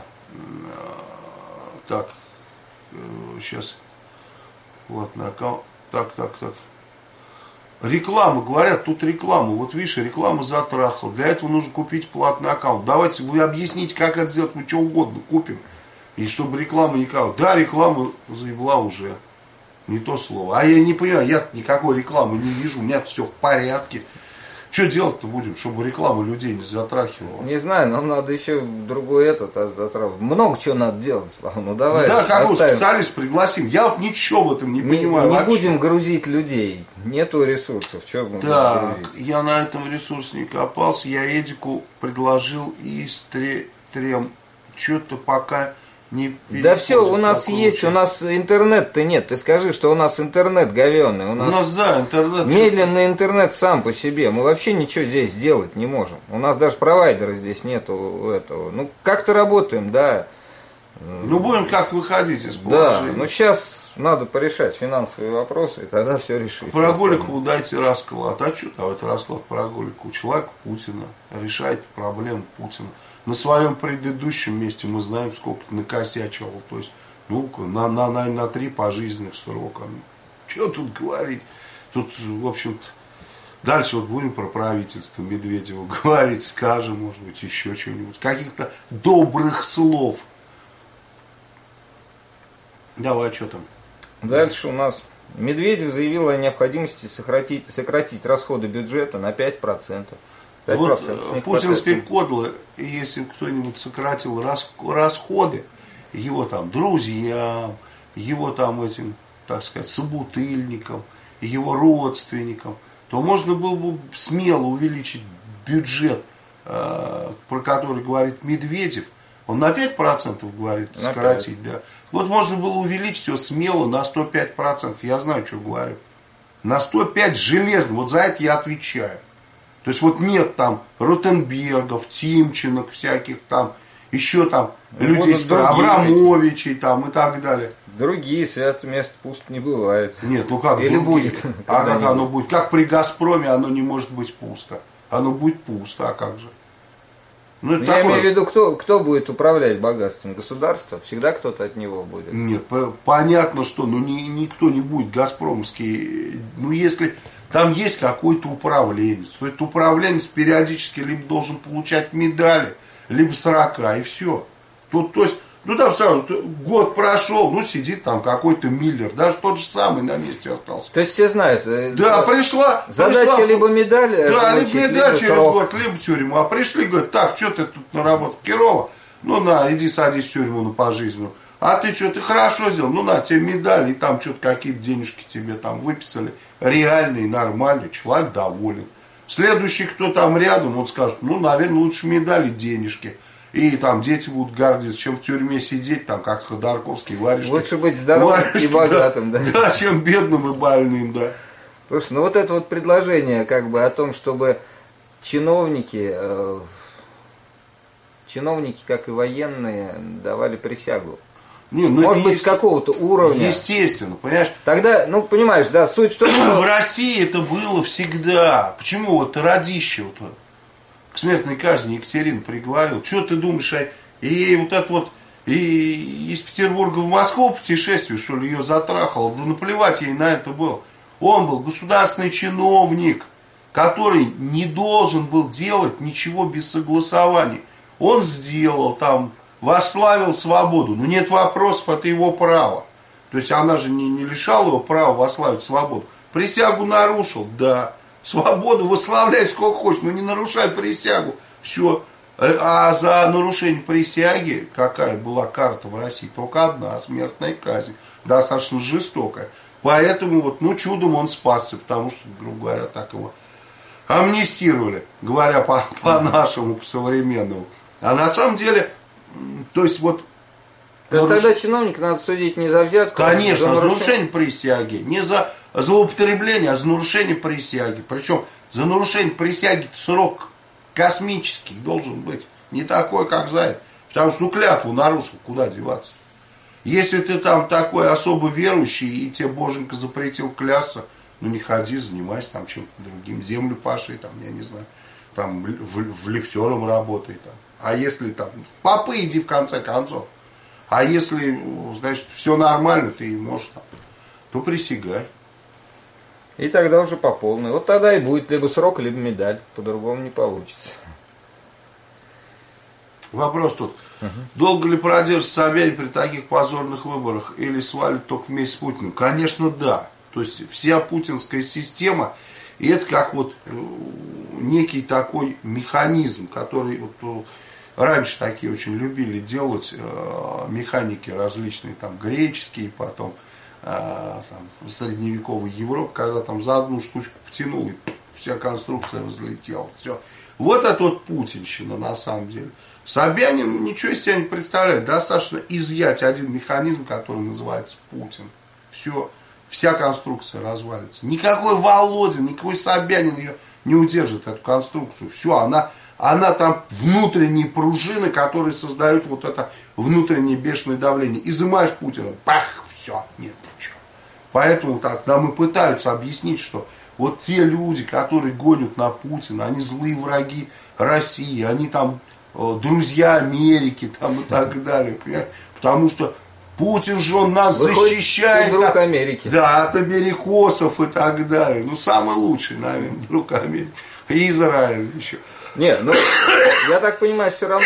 Так, сейчас, платный аккаунт, так. Реклама, говорят, тут реклама. Вот видишь, реклама затрахала. Для этого нужно купить платный аккаунт. Давайте вы объясните, как это сделать. Мы что угодно купим. И чтобы реклама не кала. Да, реклама заебла уже. Не то слово. А я не понимаю, я никакой рекламы не вижу. У меня все в порядке. Что делать-то будем, чтобы реклама людей не затрахивала? Не знаю, нам надо еще другой много чего надо делать, Слава. Ну давай. Да, кого специалист пригласим. Я вот ничего в этом не понимаю. Не будем грузить людей. Нету ресурсов. Что мы так, я на этом ресурсе не копался. Я Эдику предложил и с трем. Что-то пока не. Да все, у нас есть, у нас интернет-то нет. Ты скажи, что у нас интернет говёный. У нас да, интернет. Медленный интернет сам по себе. Мы вообще ничего здесь сделать не можем. У нас даже провайдера здесь нету этого. Ну, как-то работаем, да. Ну, будем как-то выходить из положения. Да, но сейчас надо порешать финансовые вопросы, и тогда все решится. Про Голикову дайте расклад. А что давайте расклад про Голикову? Человек Путина. Решает проблему Путина. На своем предыдущем месте мы знаем, сколько накосячил. То есть, ну, на 3 пожизненных срока. Что тут говорить? Тут, в общем-то, дальше вот будем про правительство Медведева говорить, скажем, может быть, еще что-нибудь. Каких-то добрых слов. Давай, что там? Дальше у нас Медведев заявил о необходимости сократить расходы бюджета на 5%. Вот путинские кодлы, если кто-нибудь сократил расходы, его там друзьям, его там этим, так сказать, собутыльникам, его родственникам, то можно было бы смело увеличить бюджет, про который говорит Медведев. Он на 5% говорит сократить, да. Вот можно было увеличить его смело на 105%. Я знаю, что говорю. На 105 железно. Вот за это я отвечаю. То есть вот нет там Ротенбергов, Тимченок всяких там, еще там людей, Абрамовичей там и так далее. Другие святое место пусто не бывает. Нет, ну как или другие? будет? А как оно будет? Как при Газпроме оно не может быть пусто. Оно будет пусто, а как же? Ну, я имею в виду, кто будет управлять богатством государства, всегда кто-то от него будет. Нет, понятно, что никто не будет газпромовский. Ну, если там есть какой-то управленец, то этот управленец периодически либо должен получать медали, либо 40, и все. То есть, ну там сразу, год прошел, ну сидит там какой-то Миллер, даже тот же самый на месте остался. То есть все знают. Да, пришла. Задача либо медаль. Да, либо медаль через год, либо в тюрьму. А пришли, говорят, так, что ты тут наработал? Херово. Ну на, иди садись в тюрьму на пожизненную. А ты что, ты хорошо сделал? Ну на, тебе медаль, и там что-то какие-то денежки тебе там выписали. Реальный, нормальный, человек доволен. Следующий, кто там рядом, он скажет, ну, наверное, лучше медали, денежки. И там дети будут гордиться, чем в тюрьме сидеть, там, как Ходорковский, варежки. Лучше быть здоровым и богатым, да. Да, чем бедным и больным, да. Слушай, ну вот это вот предложение, как бы, о том, чтобы чиновники, как и военные, давали присягу. Не, ну может быть, с какого-то уровня. Естественно, понимаешь? Тогда, ну, понимаешь, да, суть в том, что... В России это было всегда. Почему вот Радищев к смертной казни Екатерина приговорил? Что ты думаешь, и вот это вот и из Петербурга в Москву путешествие, что ли, ее затрахало? Да наплевать ей на это было. Он был государственный чиновник, который не должен был делать ничего без согласования. Он сделал там... Восславил свободу. Ну, нет вопросов, это его право. То есть, она же не лишала его права восславить свободу. Присягу нарушил, да. Свободу восславляй сколько хочешь, но не нарушай присягу. Все. А за нарушение присяги, какая была карта в России? Только одна, смертная казнь. Достаточно жестокая. Поэтому, вот, ну, чудом он спасся, потому что, грубо говоря, так его амнистировали, говоря по-нашему, по-современному. А на самом деле... То есть вот... Тогда чиновника надо судить не за взятку. Конечно, за нарушение присяги. Не за злоупотребление, а за нарушение присяги. Причем за нарушение присяги срок космический должен быть. Не такой, как за это. Потому что, ну, клятву нарушил, куда деваться. Если ты там такой особо верующий, и тебе Боженька запретил клясться, ну, не ходи, занимайся там чем-то другим. Землю паши, там, я не знаю, там, в лифтером работай, там. А если там, попы иди в конце концов. А если, значит, все нормально, ты можешь там, то присягай. И тогда уже по полной. Вот тогда и будет либо срок, либо медаль. По-другому не получится. Вопрос тут. Долго ли продержится Собянин при таких позорных выборах? Или свалит только вместе с Путиным? Конечно, да. То есть вся путинская система, и это как вот некий такой механизм, который вот, раньше такие очень любили делать механики различные, там греческие, потом там, средневековой Европы, когда там за одну штучку втянул, и вся конструкция разлетела. Все. Вот это вот путинщина на самом деле. Собянин ничего из себя не представляет. Достаточно изъять один механизм, который называется Путин. Все, вся конструкция развалится. Никакой Володин, никакой Собянин ее не удержит, эту конструкцию. Все, она там внутренние пружины, которые создают вот это внутреннее бешеное давление. Изымаешь Путина, пах, все, нет ничего. Поэтому так нам и пытаются объяснить, что вот те люди, которые гонят на Путина, они злые враги России, они там друзья Америки там, и так далее. Понимаешь? Потому что Путин же он нас защищает друг Америки. Да, от америкосов и так далее. Ну, самый лучший, наверное, друг Америки. И Израиль еще. Не, ну, я так понимаю, все равно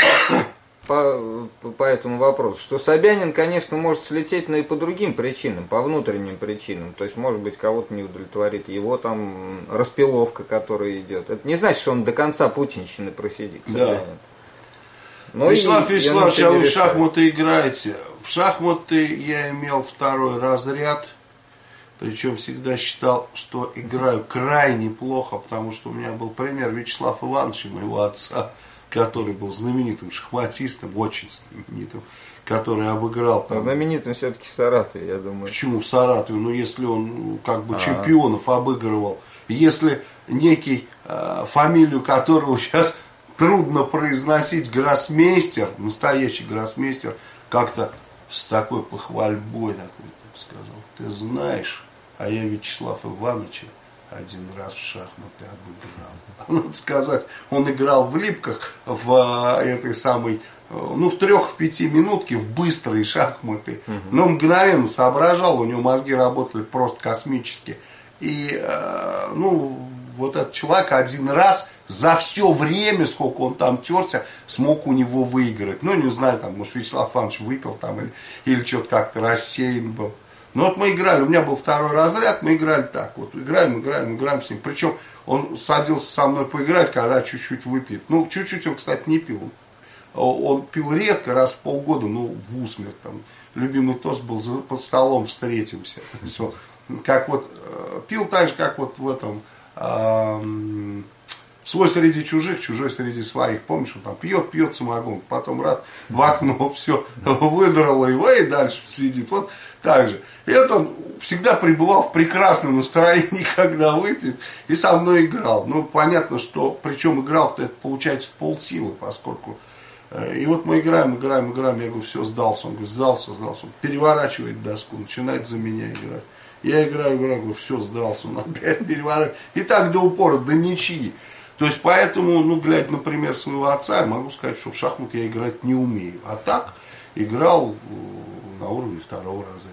по этому вопросу, что Собянин, конечно, может слететь, но и по другим причинам, по внутренним причинам. То есть, может быть, кого-то не удовлетворит его там распиловка, которая идет. Это не значит, что он до конца путинщины просидит. Да. Вячеслав Вячеславович, а вы в шахматы играете? В шахматы я имел второй разряд. Причем всегда считал, что играю крайне плохо, потому что у меня был пример Вячеслава Ивановича, моего отца, который был знаменитым шахматистом, очень знаменитым, который обыграл там... Знаменитым все-таки в Саратове, я думаю. Почему в Саратове? Ну, если он как бы чемпионов обыгрывал, если некий, фамилию которого сейчас трудно произносить, гроссмейстер, настоящий гроссмейстер, как-то с такой похвальбой такой сказал: ты знаешь, а я Вячеслава Ивановича один раз в шахматы обыграл. Надо сказать, он играл в липках, в этой самой, ну, в 3-5 минутке, в быстрые шахматы. Но мгновенно соображал, у него мозги работали просто космически. И, ну, вот этот человек один раз за все время, сколько он там терся, смог у него выиграть. Ну, не знаю, там, может, Вячеслав Иванович выпил там или что-то как-то рассеян был. Ну, вот мы играли, у меня был второй разряд, мы играли так, вот играем с ним. Причем он садился со мной поиграть, когда чуть-чуть выпьет. Ну, чуть-чуть он, кстати, не пил. Он пил редко, раз в полгода, ну, в усмерть. Там. Любимый тост был: под столом встретимся. Все. Как вот, пил так же, как вот в этом... свой среди чужих, чужой среди своих. Помнишь, он там пьет самогон, потом раз в окно все выдрало его и дальше сидит. Вот так же. И вот он всегда пребывал в прекрасном настроении, когда выпьет, и со мной играл. Ну, понятно, что, причем играл-то это получается в полсилы, поскольку... И вот мы играем, я говорю: все, сдался. Он говорит: сдался. Он переворачивает доску, начинает за меня играть. Я играю, говорю: все, сдался. Он опять переворачивает. И так до упора, до ничьи. То есть, поэтому, ну, глядя на пример своего отца, я могу сказать, что в шахматы я играть не умею. А так, играл на уровне второго разряда.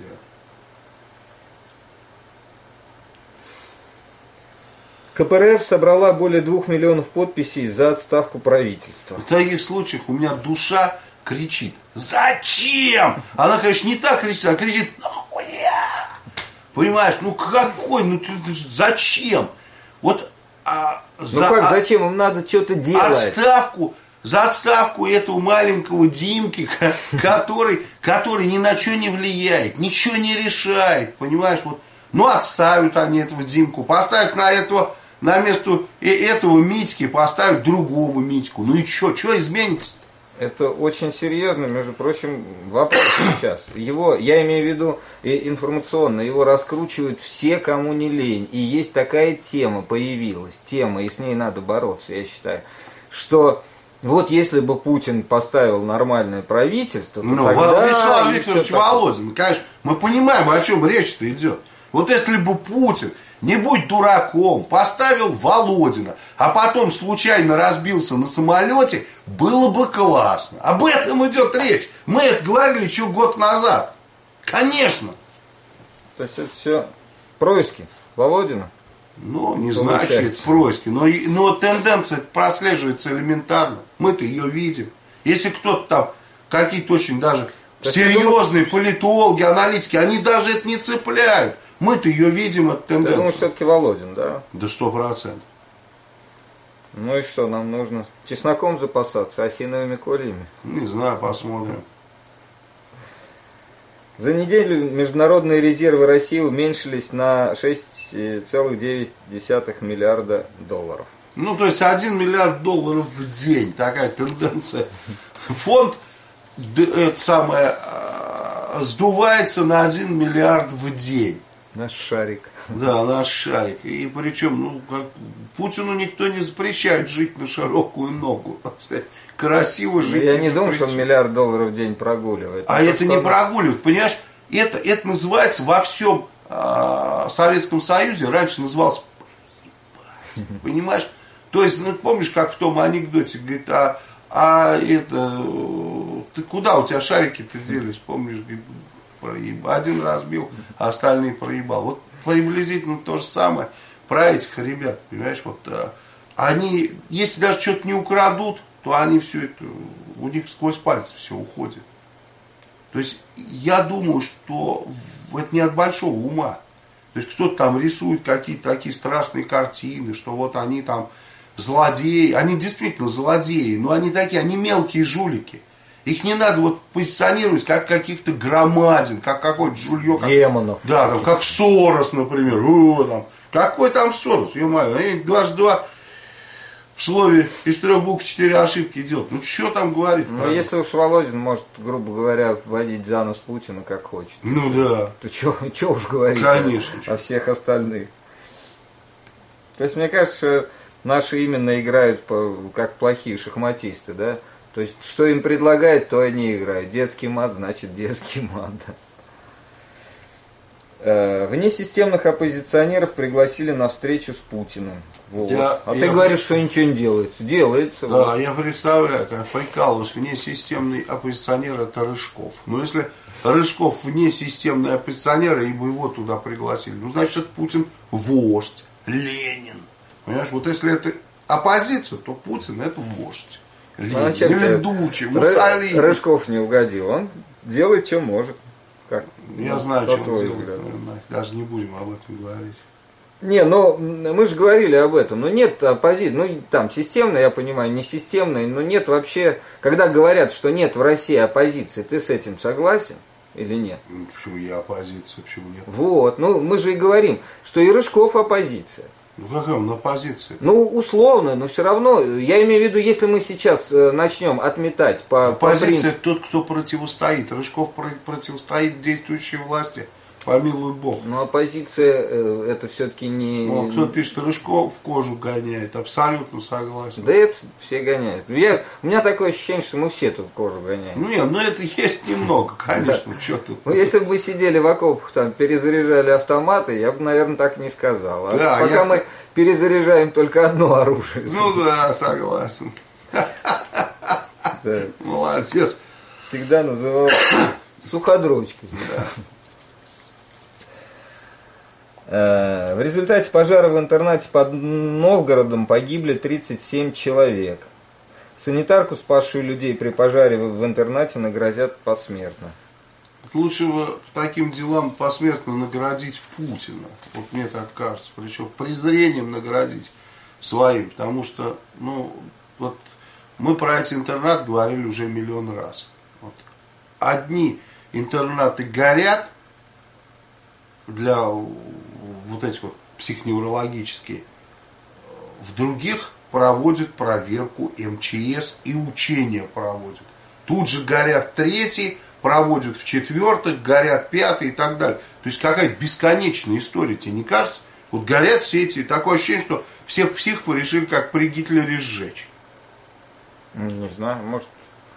КПРФ собрала более 2 миллионов подписей за отставку правительства. В таких случаях у меня душа кричит: зачем? Она, конечно, не так кричит, она кричит: нахуя? Понимаешь, ну какой, ну зачем? Вот... зачем? Им надо что-то делать. За отставку этого маленького Димки, который ни на что не влияет, ничего не решает, понимаешь, вот. Ну, отставят они этого Димку, поставят на место этого Митьки, поставят другого Митьку. Ну и что изменится-то? Это очень серьезно, между прочим, вопрос сейчас. Его, я имею в виду информационно, его раскручивают все, кому не лень. И есть такая тема, появилась, и с ней надо бороться, я считаю, что вот если бы Путин поставил нормальное правительство, то тогда... Вячеслав Викторович Володин, конечно, мы понимаем, о чем речь-то идет. Вот если бы Путин, не будь дураком, поставил Володина, а потом случайно разбился на самолете, было бы классно. Об этом идет речь. Мы это говорили еще год назад. Конечно. То есть это все происки Володина? Ну, не знаю, что это происки. Но тенденция прослеживается элементарно. Мы-то ее видим. Если кто-то там, какие-то очень даже серьезные политологи, аналитики, они даже это не цепляют. Мы-то ее видим, эту тенденцию. Я думаю, все-таки Володин, да? Да 100%. Ну и что, нам нужно чесноком запасаться, осиновыми кольями? Не знаю, посмотрим. За неделю международные резервы России уменьшились на 6,9 миллиарда долларов. Ну, то есть 1 миллиард долларов в день. Такая тенденция. Фонд сдувается на 1 миллиард в день. Наш шарик. Да, наш шарик. И причем, Путину никто не запрещает жить на широкую ногу. Красиво жить. Я не думаю, что он миллиард долларов в день прогуливает. А это не прогуливает. Понимаешь, это называется во всем Советском Союзе. Раньше называлось... Понимаешь? То есть, помнишь, как в том анекдоте, говорит, ты куда у тебя шарики-то делись? Помнишь, говорит, один разбил, а остальные проебал. Вот приблизительно то же самое про этих ребят, понимаешь, они, если даже что-то не украдут, то они все это, у них сквозь пальцы все уходит. То есть, я думаю, что это не от большого ума. То есть, кто-то там рисует какие-то такие страшные картины, что вот они там злодеи, они действительно злодеи, но они такие, они мелкие жулики. Их не надо позиционировать как каких-то громадин, как какой-то жулье. Демонов. Да, там, как Сорос, например. Какой там Сорос? Ё-моё, они дважды два в слове из 3 букв 4 ошибки делают. Что там говорить? Ну, если уж Володин может, грубо говоря, вводить за нос Путина как хочет. Ну да. То что уж говорить. Конечно. О всех остальных. То есть, мне кажется, что наши именно играют как плохие шахматисты, да? То есть, что им предлагают, то они играют. Детский мат, значит детский мат. Да. Внесистемных оппозиционеров пригласили на встречу с Путиным. Вот. Ты говоришь, что ничего не делается. Делается. Да, вот. Я представляю, как прикалываюсь, внесистемный оппозиционер — это Рыжков. Но если Рыжков внесистемный оппозиционер, и бы его туда пригласили, значит, это Путин вождь, Ленин. Понимаешь, если это оппозиция, то Путин — это вождь. Или Дучи, Муссолини. Рыжков не угодил. Он делает, что может. Как? Я знаю, что он делает. Даже не будем об этом говорить. Не, мы же говорили об этом. Но нет оппозиции. Там системной, я понимаю, не системной. Но нет вообще. Когда говорят, что нет в России оппозиции, ты с этим согласен или нет? Почему я оппозиция? Почему нет? Вот. Мы же и говорим, что и Рыжков оппозиция. Какая он оппозиция? Условно, но все равно, я имею в виду, если мы сейчас начнем отметать по оппозиция — тот, кто противостоит. Рыжков противостоит действующей власти, помилуй Бог. Но оппозиция это все-таки не... Кто-то пишет, Рыжков в кожу гоняет, абсолютно согласен. Да это все гоняют. У меня такое ощущение, что мы все тут кожу гоняем. Это есть немного, конечно. Что тут? Если бы вы сидели в окопах, там, перезаряжали автоматы, я бы, наверное, так не сказал. Пока мы перезаряжаем только одно оружие. Да, согласен. Молодец. Всегда называл суходрочкой. Да. В результате пожара в интернате под Новгородом погибли 37 человек. Санитарку, спасшую людей при пожаре в интернате, наградят посмертно. Лучше бы таким делам посмертно наградить Путина. Мне так кажется. Причем презрением наградить своим. Потому что, мы про эти интернаты говорили уже миллион раз. Одни интернаты горят для этих психоневрологические. В других проводят проверку МЧС и учения проводят. Тут же горят третьи, проводят в четвертых, горят пятые и так далее. То есть какая-то бесконечная история, тебе не кажется? Горят все эти, такое ощущение, что всех психов решили, как при Гитлере, сжечь. Не знаю, может...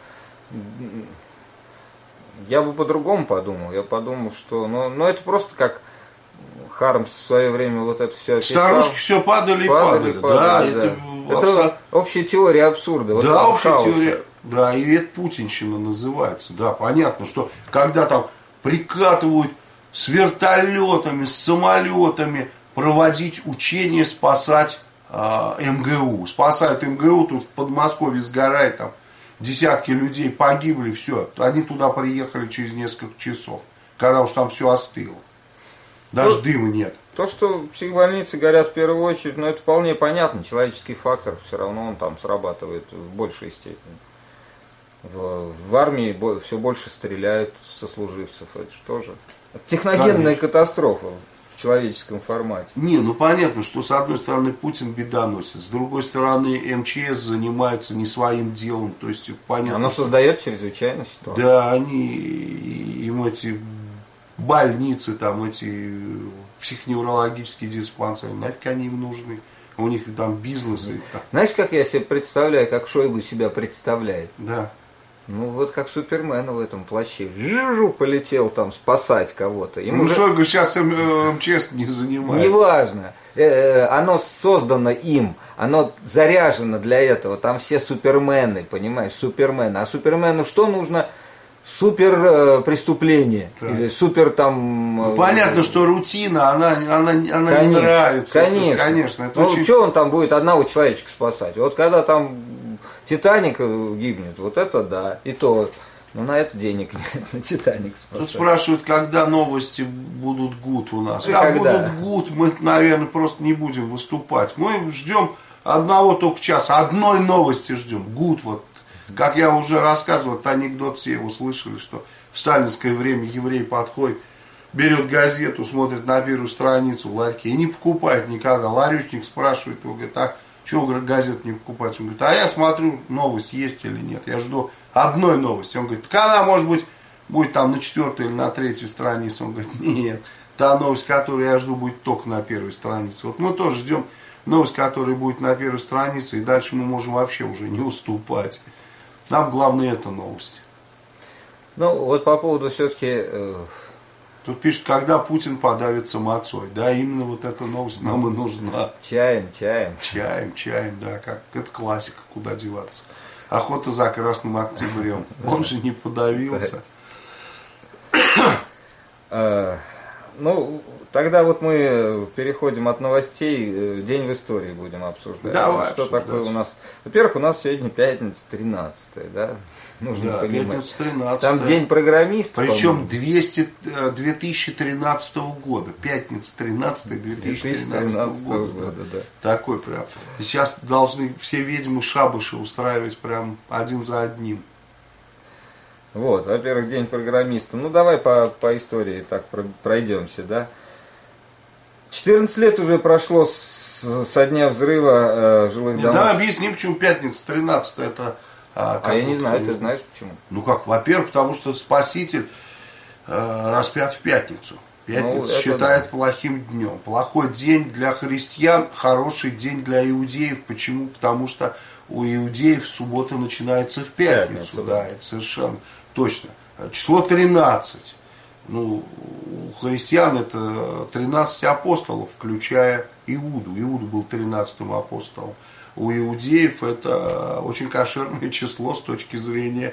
Я бы по-другому подумал. Я подумал, что... это просто как... Хармс в свое время это все описал. Старушки все падали. Да. Это общая теория абсурда. Да, общая теория. Да, и это путинщина называется. Да, понятно, что когда там прикатывают с вертолетами, с самолетами проводить учения, спасать МГУ. Спасают МГУ, тут в Подмосковье сгорает, там десятки людей погибли, все. Они туда приехали через несколько часов, когда уж там все остыло. Даже дыма нет. То, что психбольницы горят в первую очередь, это вполне понятно. Человеческий фактор все равно он там срабатывает в большей степени. В армии все больше стреляют сослуживцев. Это что же? Техногенная катастрофа в человеческом формате. Не, понятно, что с одной стороны Путин бедоносит, с другой стороны МЧС занимается не своим делом. То есть понятно. Оно создает чрезвычайную ситуацию. Да, им эти больницы, там эти психоневрологические диспансеры, нафиг они им нужны? У них там бизнесы. Знаешь, как я себе представляю, как Шойгу себя представляет? Да. Вот как Супермен в этом плаще. Полетел там спасать кого-то. Шойгу сейчас МЧС не занимается. Неважно. Оно создано им. Оно заряжено для этого. Там все супермены, понимаешь, супермены. А супермену что нужно? Супер преступление. Или супер там... понятно, что рутина, она не нравится. Конечно. Это очень... Что он там будет одного человечка спасать? Вот когда там Титаник гибнет, вот это да. И то, на это денег нет, на Титаник спасать. Тут спрашивают, когда новости будут гуд у нас. Когда будут гуд, мы, наверное, просто не будем выступать. Мы ждем одного только часа, одной новости ждем. Гуд вот. Как я уже рассказывал, этот анекдот все его слышали, что в сталинское время еврей подходит, берет газету, смотрит на первую страницу в ларьке и не покупает никогда. Ларючник спрашивает его, говорит, а чего газету не покупать? Он говорит, а я смотрю, новость есть или нет. Я жду одной новости. Он говорит, так она, может быть, будет там на 4-й или на 3-й странице. Он говорит, нет, та новость, которую я жду, будет только на 1-й странице. Вот мы тоже ждем новость, которая будет на 1-й странице, и дальше мы можем вообще уже не уступать. Нам главное эта новость. Вот по поводу все-таки... Тут пишет, когда Путин подавится мацой. Да, именно вот эта новость нам и нужна. Чаем, да, как это классика, куда деваться. Охота за Красным Октябрем. Он же не подавился. Тогда вот мы переходим от новостей, день в истории будем обсуждать. Давай, что такое у нас? Во-первых, у нас сегодня пятница 13-я, да? Нужно понимать. Пятница 13-я. Там день программиста. Причем 2013 года. Пятница 13 2013 года. Да. Такой прям. Сейчас должны все ведьмы шабаши устраивать прям один за одним. Во-первых, день программиста. Давай по истории так пройдемся, да? 14 лет уже прошло со дня взрыва жилых домов. Да, объясни, почему пятница 13 это... я не знаю, ты знаешь почему? Во-первых, потому что Спаситель распят в пятницу. Пятница считает плохим днем. Плохой день для христиан, хороший день для иудеев. Почему? Потому что у иудеев суббота начинается в пятницу. Да, это совершенно точно. Число 13. У христиан это 13 апостолов, включая Иуду. Иуда был 13-м апостолом. У иудеев это очень кошерное число с точки зрения,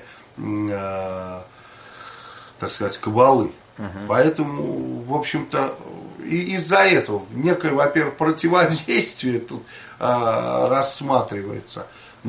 так сказать, каббалы. Поэтому, в общем-то, из-за этого некое, во-первых, противодействие тут рассматривается.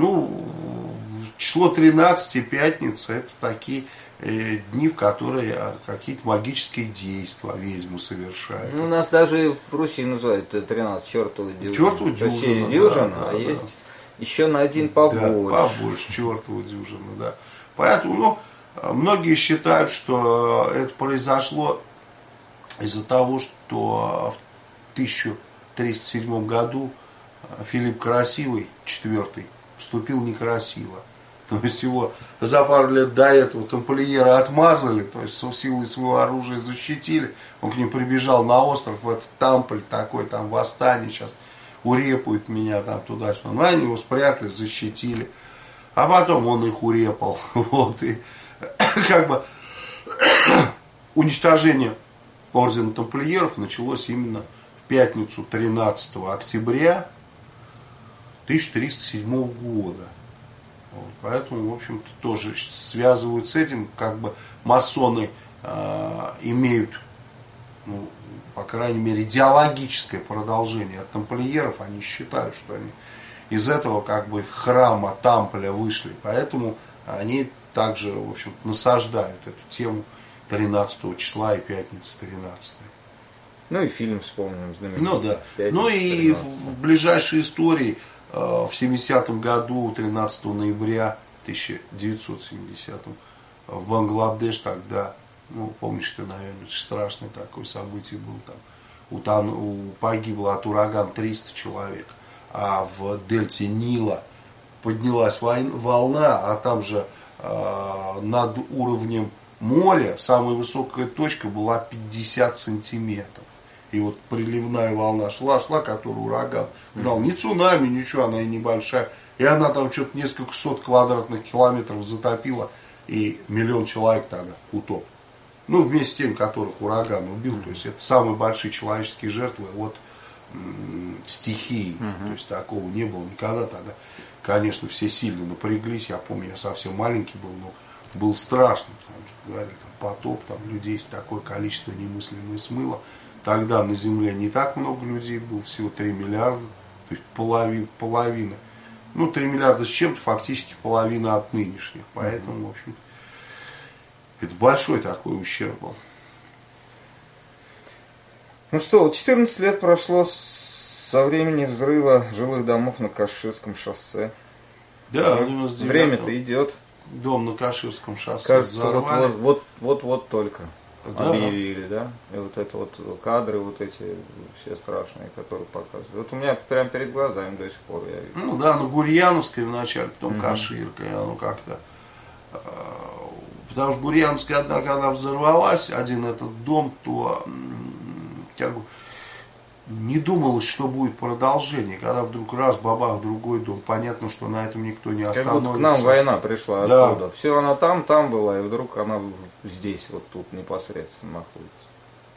Число 13 и пятница это такие дни, в которые какие-то магические действия ведьмы совершают. У нас даже в Руси называют 13 чертовой дюжины. Чертовой дюжины, то есть дюжина, да, есть еще на один побольше. Да, побольше, чертовой дюжины, да. Поэтому, многие считают, что это произошло из-за того, что в 1037 году Филипп Красивый, IV, поступил некрасиво. То есть его за пару лет до этого тамплиеры отмазали, то есть силой своего оружия защитили. Он к ним прибежал на остров, в этот Тампль такой, там восстание сейчас, урепают меня там туда-сюда. Они его спрятали, защитили. А потом он их урепал. И как бы уничтожение ордена тамплиеров началось именно в пятницу 13 октября 1307 года. Поэтому, в общем-то, тоже связывают с этим, как бы масоны имеют, по крайней мере, идеологическое продолжение от тамплиеров. Они считают, что они из этого как бы храма Тампля вышли. Поэтому они также, в общем, насаждают эту тему 13 числа и пятницы 13. Ну и фильм вспомним знаменитый. Ну да. «Пятница», Ну и 13. в ближайшей истории в 70-м году, 13 ноября 1970-м, в Бангладеш тогда, ну, помнишь ты, наверное, страшное такое событие было там. Погибло от урагана 300 человек, а в дельте Нила поднялась волна, а там же над уровнем моря самая высокая точка была 50 сантиметров. И вот приливная волна шла, которую ураган гнал. Не цунами, ничего, она и небольшая. И она там что-то несколько сот квадратных километров затопила. И 1 миллион человек тогда утоп. Ну, вместе с тем, которых ураган убил. То есть это самые большие человеческие жертвы от стихии. То есть такого не было никогда тогда. Конечно, все сильно напряглись. Я помню, я совсем маленький был, но был страшно. Потому что говорили, там потоп, там людей такое количество немыслимое смыло. Тогда на Земле не так много людей было, всего 3 миллиарда, то есть половина. Ну, 3 миллиарда с чем-то, фактически половина от нынешних. Поэтому, в общем, это большой такой ущерб был. Ну что, вот 14 лет прошло со времени взрыва жилых домов на Каширском шоссе. Да, время-то идет. Дом на Каширском шоссе Кажется, взорвали. вот только Да. объявили, да? И вот это вот кадры, вот эти все страшные, которые показывают. Вот у меня прям перед глазами до сих пор я вижу. Ну да, на Гурьяновской вначале, потом Каширка, и оно как-то... Потому что Гурьяновская, однако, когда взорвалась, один этот дом, то как бы не думалось, что будет продолжение. Когда вдруг раз, бабах, другой дом, понятно, что на этом никто не Как остановится. будто к нам война пришла Да. оттуда. Все, она там была, и вдруг она здесь, вот тут непосредственно находится.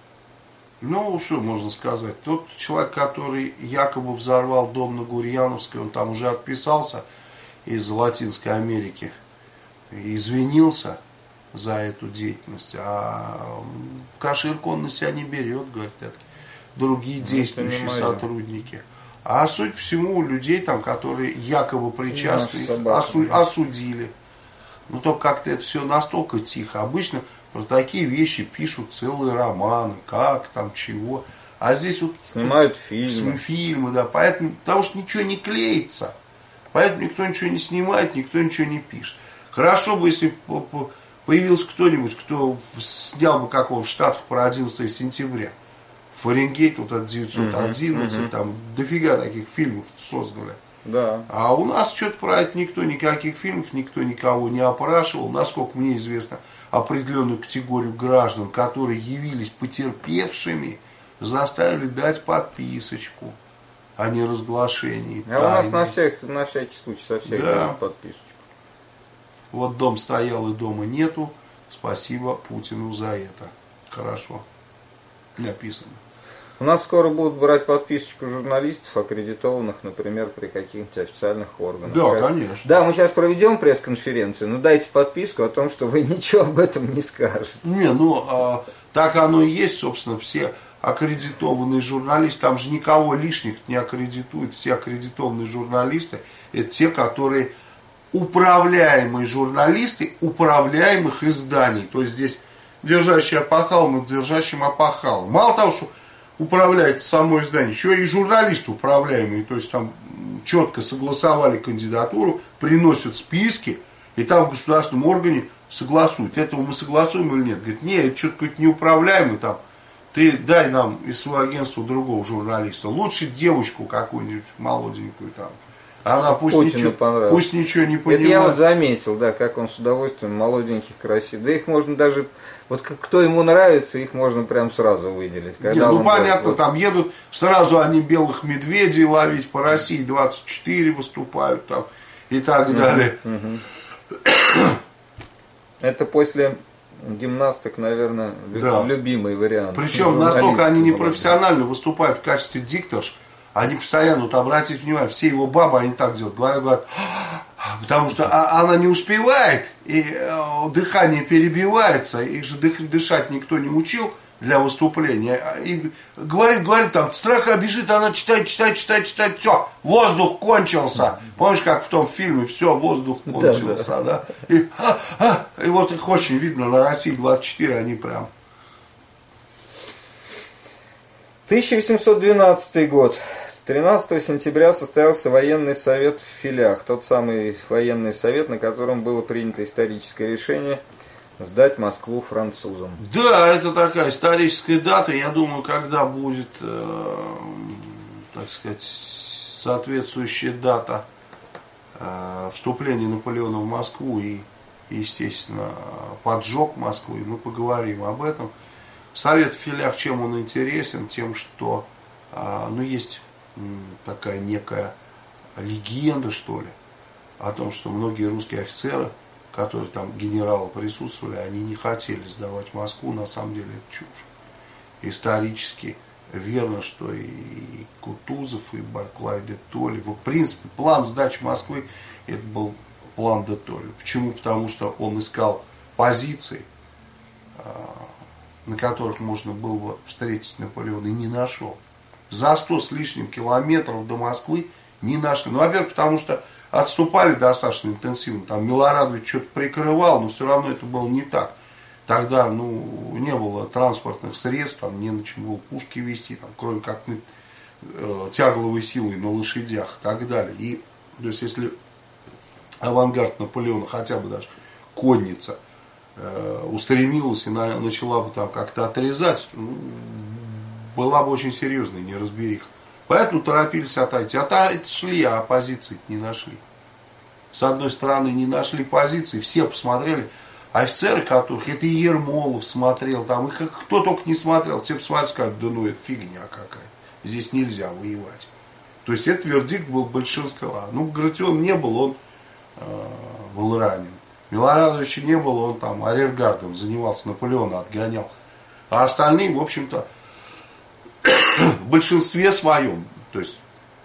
Ну, что можно сказать. Тот человек, который якобы взорвал дом на Гурьяновской, он там уже отписался из Латинской Америки. И извинился за эту деятельность. А Каширку он на себя не берет, говорит, это другие действующие сотрудники. А суть по всему, людей там, которые якобы причастны, осудили. Но только как-то это все настолько тихо. Обычно про такие вещи пишут целые романы, как там, чего. А здесь вот снимают фильмы. Фильмы, да. Поэтому, потому что ничего не клеится. Поэтому никто ничего не снимает, никто ничего не пишет. Хорошо бы, если появился кто-нибудь, кто снял бы, как он в Штатах про 11 сентября. Фаренгейт, вот от 911, там дофига таких фильмов создали. Да. А у нас что-то про это никто, никаких фильмов, никто никого не опрашивал. Насколько мне известно, определенную категорию граждан, которые явились потерпевшими, заставили дать подписочку о неразглашении тайны. А у нас на всякий случай со всех дают подписочку. Вот дом стоял и дома нету. Спасибо Путину за это. Хорошо написано. У нас скоро будут брать подписочку журналистов, аккредитованных, например, при каких-то официальных органах. Да, конечно. Да, мы сейчас проведем пресс-конференцию, но дайте подписку о том, что вы ничего об этом не скажете. Не, так оно и есть, собственно, все аккредитованные журналисты, там же никого лишних не аккредитуют, все аккредитованные журналисты, это те, которые управляемые журналисты управляемых изданий, то есть здесь держащий опахал над держащим опахалом. Мало того, что управляет само издание, еще и журналисты управляемые, то есть там четко согласовали кандидатуру, приносят списки, и там в государственном органе согласуют. Этого мы согласуем или нет? Говорит, нет, это что-то какой-то неуправляемый там, ты дай нам из своего агентства другого журналиста, лучше девочку какую-нибудь молоденькую там. Она пусть ничего не понимает. Это я вот заметил, да, как он с удовольствием молоденьких, красивых. Да их можно даже, вот кто ему нравится, их можно прям сразу выделить. Нет, ну понятно, там едут сразу они белых медведей ловить по России, 24 выступают там и так далее. Это после гимнасток, наверное, любимый вариант. Причем настолько они непрофессионально выступают в качестве дикторш. Они постоянно, вот обратите внимание, все его бабы, они так делают, говорят, потому что она не успевает, и дыхание перебивается, их же дышать никто не учил для выступления. И говорит, там, страха бежит, она читает, все, воздух кончился. Помнишь, как в том фильме, все, воздух кончился, да? И вот их очень видно на России 24, они прям... 1812 год. 13 сентября состоялся военный совет в Филях. Тот самый военный совет, на котором было принято историческое решение сдать Москву французам. Да, это такая историческая дата. Я думаю, когда будет, так сказать, соответствующая дата вступления Наполеона в Москву и, естественно, поджог Москвы, мы поговорим об этом. Совет в Филях, чем он интересен? Тем, что есть такая некая легенда, что ли, о том, что многие русские офицеры, которые там генералы присутствовали, они не хотели сдавать Москву. На самом деле это чушь. Исторически верно, что и Кутузов, и Барклай де Толли, в принципе, план сдачи Москвы, это был план де Толли. Почему? Потому что он искал позиции, на которых можно было бы встретить Наполеона, и не нашел. За 100 с лишним километров до Москвы не нашли. Ну, во-первых, потому что отступали достаточно интенсивно. Там Милорадович что-то прикрывал, но все равно это было не так. Тогда, не было транспортных средств, там не на чем было пушки вести, там, кроме как тягловой силой на лошадях и так далее. И, то есть, если авангард Наполеона, хотя бы даже конница, устремилась и начала бы там как-то отрезать, была бы очень серьезная неразбериха. Поэтому торопились отойти. Отошли, а позиции не нашли. С одной стороны, не нашли позиции, все посмотрели. Офицеры, которых, это и Ермолов смотрел, там, и кто только не смотрел, все посмотрели, сказали, да ну это фигня какая, здесь нельзя воевать. То есть это вердикт был большинства. Багратион не был, он был ранен. Милорадовича не было, он там арьергардом занимался, Наполеона отгонял. А остальные, в общем-то, в большинстве своем, то есть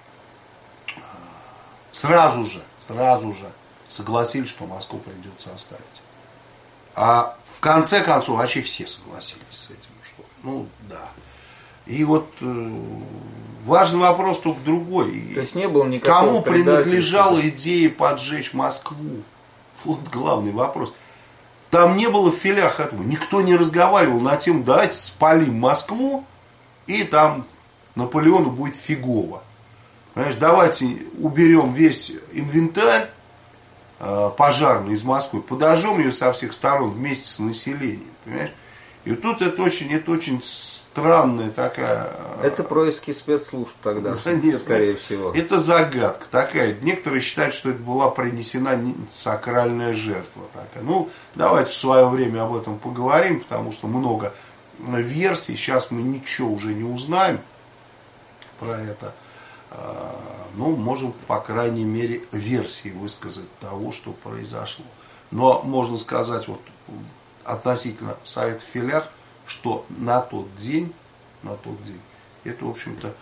сразу же согласились, что Москву придется оставить. А в конце концов вообще все согласились с этим, что, да. И вот важный вопрос только другой. То есть не было никакого кому принадлежала идея поджечь Москву? Вот главный вопрос. Там не было в Филях этого. Никто не разговаривал на тему, давайте спалим Москву, и там Наполеону будет фигово. Понимаешь, давайте уберем весь инвентарь пожарный из Москвы, подожжем ее со всех сторон вместе с населением. Понимаешь? И тут это очень странная такая... Это происки спецслужб тогда, нет, скорее всего. Это загадка такая. Некоторые считают, что это была принесена сакральная жертва. Такая. Давайте в свое время об этом поговорим, потому что много версий. Сейчас мы ничего уже не узнаем про это. Можем, по крайней мере, версии высказать того, что произошло. Но можно сказать относительно Совета в Филях, что на тот день, это, в общем-то,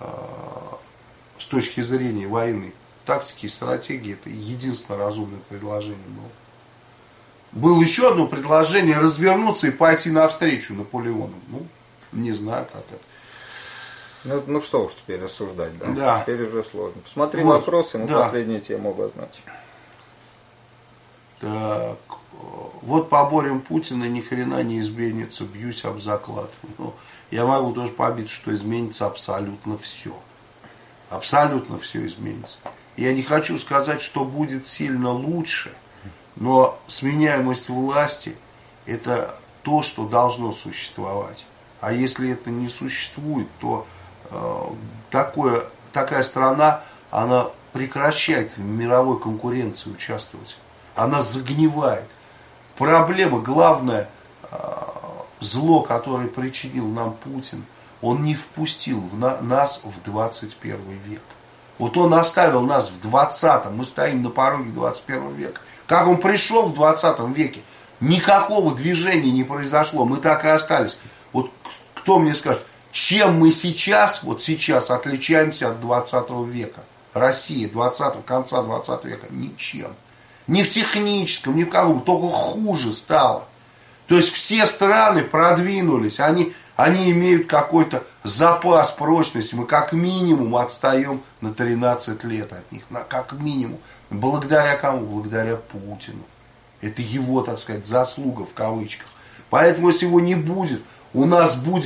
с точки зрения военной тактики и стратегии, это единственное разумное предложение было. Было еще одно предложение — развернуться и пойти навстречу Наполеону. Не знаю, как это. Что уж теперь рассуждать, да? Да. Теперь уже сложно. Посмотри вопросы, мы последнюю тему обозначим. Так, поборем Путина, ни хрена не изменится, бьюсь об заклад. Я могу тоже побиться, что изменится абсолютно все. Абсолютно все изменится. Я не хочу сказать, что будет сильно лучше, но сменяемость власти — это то, что должно существовать. А если это не существует, то такая страна, она прекращает в мировой конкуренции участвовать. Она загнивает. Проблема, главное зло, которое причинил нам Путин, он не впустил нас в 21 век. Он оставил нас в 20-м, мы стоим на пороге 21 века. Как он пришел в 20 веке, никакого движения не произошло, мы так и остались. Кто мне скажет, чем мы сейчас отличаемся от 20 века? Россия конца 20 века? Ничем. Ни в техническом, ни в каком, только хуже стало. То есть все страны продвинулись, они имеют какой-то запас прочности. Мы как минимум отстаем на 13 лет от них, как минимум. Благодаря кому? Благодаря Путину. Это его, так сказать, заслуга в кавычках. Поэтому, если его не будет, у нас будет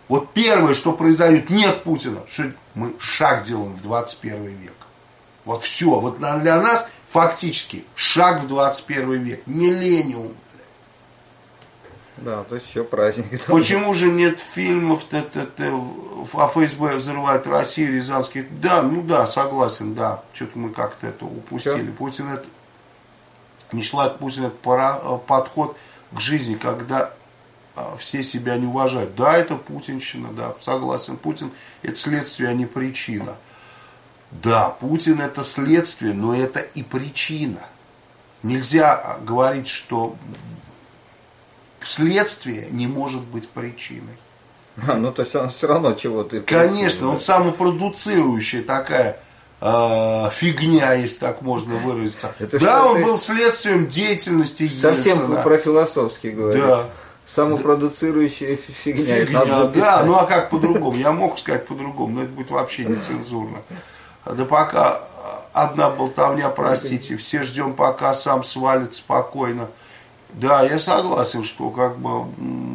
Вот первое, что произойдет, нет Путина, что мы шаг делаем в 21 век. Вот все. Вот для нас фактически шаг в 21 век. Миллениум. Да, то есть еще праздник. Почему же нет фильмов а ФСБ взрывает Россию, Рязанский? Да, ну да, согласен, да. Что-то мы как-то это упустили. Путин это... Не человек, Путин это подход к жизни, когда все себя не уважают. Да, это путинщина, да, согласен. Путин это следствие, а не причина. Да, Путин это следствие, но это и причина. Нельзя говорить, что следствие не может быть причиной. Ну, то есть он все равно чего-то... Конечно, он самопродуцирующая такая фигня, если так можно выразиться. Это да, он был следствием деятельности Ельцина. Совсем про философски говоришь. Да. Самопродуцирующая фигня. Да, ну а как по-другому? Я мог сказать по-другому, но это будет вообще нецензурно. Да пока одна болтовня, простите, все ждем, пока сам свалит спокойно. Да, я согласен, что как бы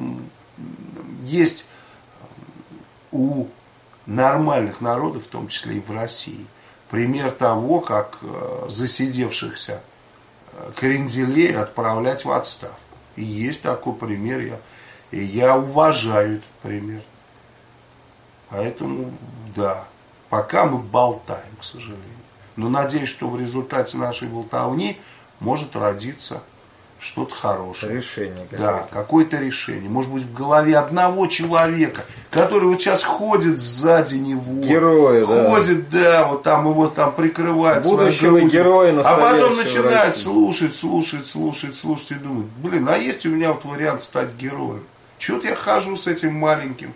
есть у нормальных народов, в том числе и в России, пример того, как засидевшихся кренделей отправлять в отставку. И есть такой пример, я уважаю этот пример. Поэтому, да, пока мы болтаем, к сожалению. Но надеюсь, что в результате нашей болтовни может родиться что-то хорошее. Решение какое-то. Да, какое-то решение. Может быть, в голове одного человека, который вот сейчас ходит сзади него. Героя, ходит, да, вот там его там прикрывает. Будущего героя, а потом начинает слушать и думает, блин, а есть у меня вот вариант стать героем. Чего-то я хожу с этим маленьким.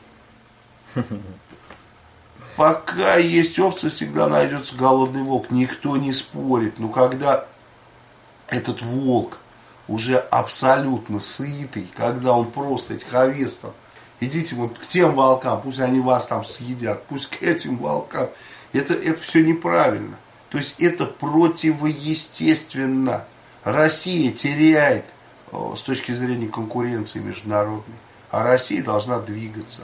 Пока есть овцы, всегда найдется голодный волк. Никто не спорит. Но когда этот волк уже абсолютно сытый, когда он просто этих овец там, идите вот к тем волкам, пусть они вас там съедят, пусть к этим волкам, это все неправильно. То есть это противоестественно. Россия теряет с точки зрения конкуренции международной, а Россия должна двигаться.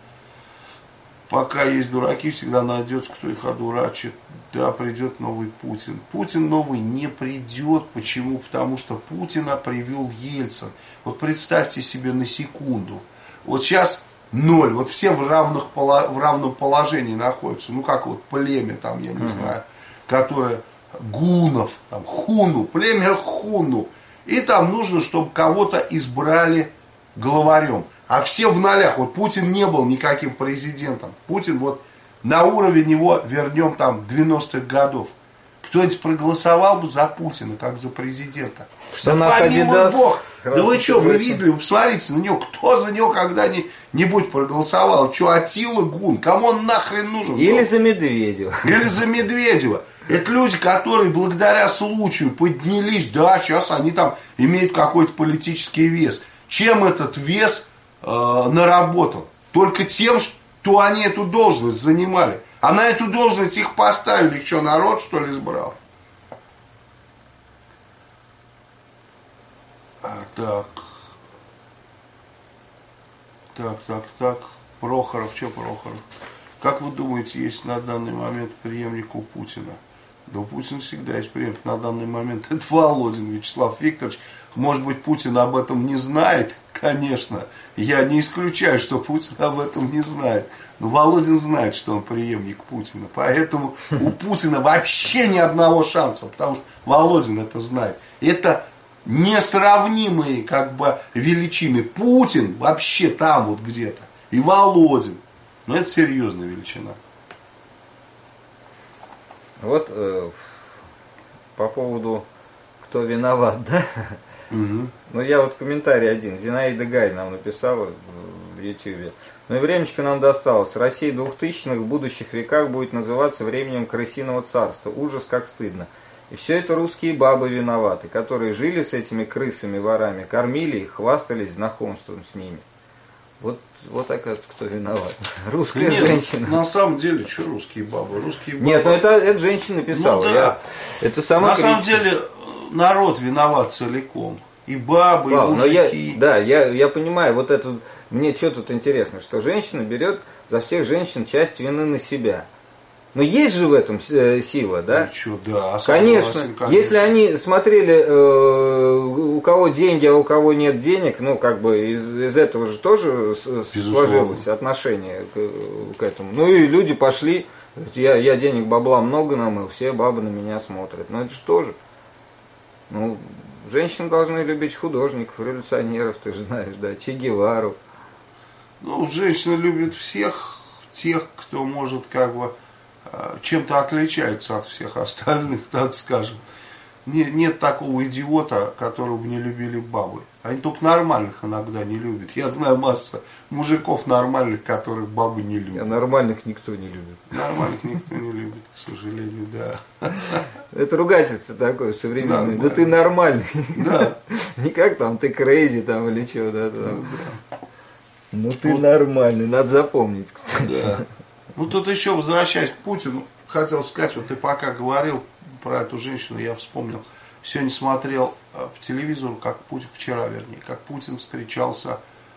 Пока есть дураки, всегда найдется, кто их одурачит. Да, придет новый Путин. Путин новый не придет. Почему? Потому что Путина привел Ельцин. Вот представьте себе на секунду. Вот сейчас ноль. Вот все в равном положении находятся. Ну, как вот племя там, я не знаю, которое гунов, там, хуну, племя хуну. И там нужно, чтобы кого-то избрали главарем. А все в нолях. Вот Путин не был никаким президентом. Путин вот на уровень его вернем там 90-х годов. Кто-нибудь проголосовал бы за Путина, как за президента? Что да помилуй Бог. Да вы что, вы видели, вы посмотрите на него. Кто за него когда-нибудь проголосовал? Что, Аттила Гун? Кому он нахрен нужен? Или за Медведева. Или за Медведева. Это люди, которые благодаря случаю поднялись. Да, сейчас они там имеют какой-то политический вес. Чем этот вес наработал? Только тем, что они эту должность занимали. А на эту должность их поставили. Их что, народ, что ли, избрал? Так. Прохоров, что Прохоров? Как вы думаете, есть на данный момент преемник у Путина? Да у Путина всегда есть преемник. На данный момент это Володин Вячеслав Викторович. Может быть, Путин об этом не знает, конечно. Я не исключаю, что Путин об этом не знает. Но Володин знает, что он преемник Путина. Поэтому у Путина вообще ни одного шанса. Потому что Володин это знает. Это несравнимые как бы величины. Путин вообще там вот где-то. И Володин. Но это серьезная величина. Вот по поводу кто виноват, да? Угу. Ну, я вот комментарий один. Зинаида Гай нам написала в Ютьюбе. Ну и времечко нам досталось. Россия 2000-х в будущих веках будет называться временем крысиного царства. Ужас, как стыдно. И все это русские бабы виноваты, которые жили с этими крысами-ворами, кормили их, хвастались знакомством с ними. Вот оказывается, кто виноват. Русская женщина. На самом деле, что русские бабы? Русские бабы. Нет, ну это женщина написала. Ну, да. Это сама на самом деле, народ виноват целиком. И бабы, и мужики. Я понимаю, вот этот мне что тут интересно, что женщина берет за всех женщин часть вины на себя. Но есть же в этом сила, да? Ну, что, да, конечно. Если они смотрели, у кого деньги, а у кого нет денег, ну, как бы из этого же тоже сложилось отношение к этому. Ну, и люди пошли, я денег бабла много намыл, все бабы на меня смотрят. Ну, это же тоже. Ну, женщины должны любить художников, революционеров, ты же знаешь, да, Че Гевару. Ну, женщина любит всех тех, кто может как бы чем-то отличается от всех остальных, так скажем. Нет такого идиота, которого бы не любили бабы. Они только нормальных иногда не любят. Я знаю массу мужиков нормальных, которых бабы не любят. А нормальных никто не любит. Нормальных никто не любит, к сожалению, да. Это ругательство такое современное. Да ты нормальный. Да. Не как там ты крейзи там или что, да. Ну ты нормальный, надо запомнить, кстати. Да. Ну тут еще возвращаясь к Путину, хотел сказать, вот ты пока говорил про эту женщину, я вспомнил. Сегодня смотрел по телевизору, как Путин, вчера вернее, как Путин встречался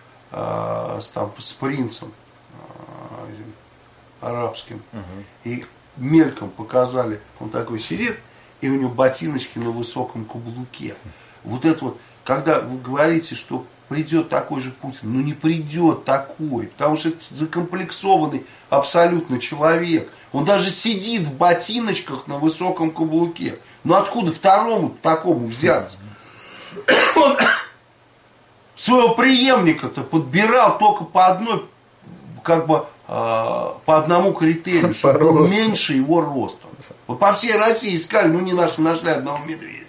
с принцем арабским. И мельком показали, он такой сидит, и у него ботиночки на высоком каблуке. Вот это вот, когда вы говорите, что придет такой же Путин, ну не придет такой, потому что это закомплексованный абсолютно человек. Он даже сидит в ботиночках на высоком каблуке. Ну откуда второму такому взяться? Он своего преемника-то подбирал только по одной, как бы по одному критерию, чтобы был меньше его ростом. По всей России искали, ну не нашли одного медведя.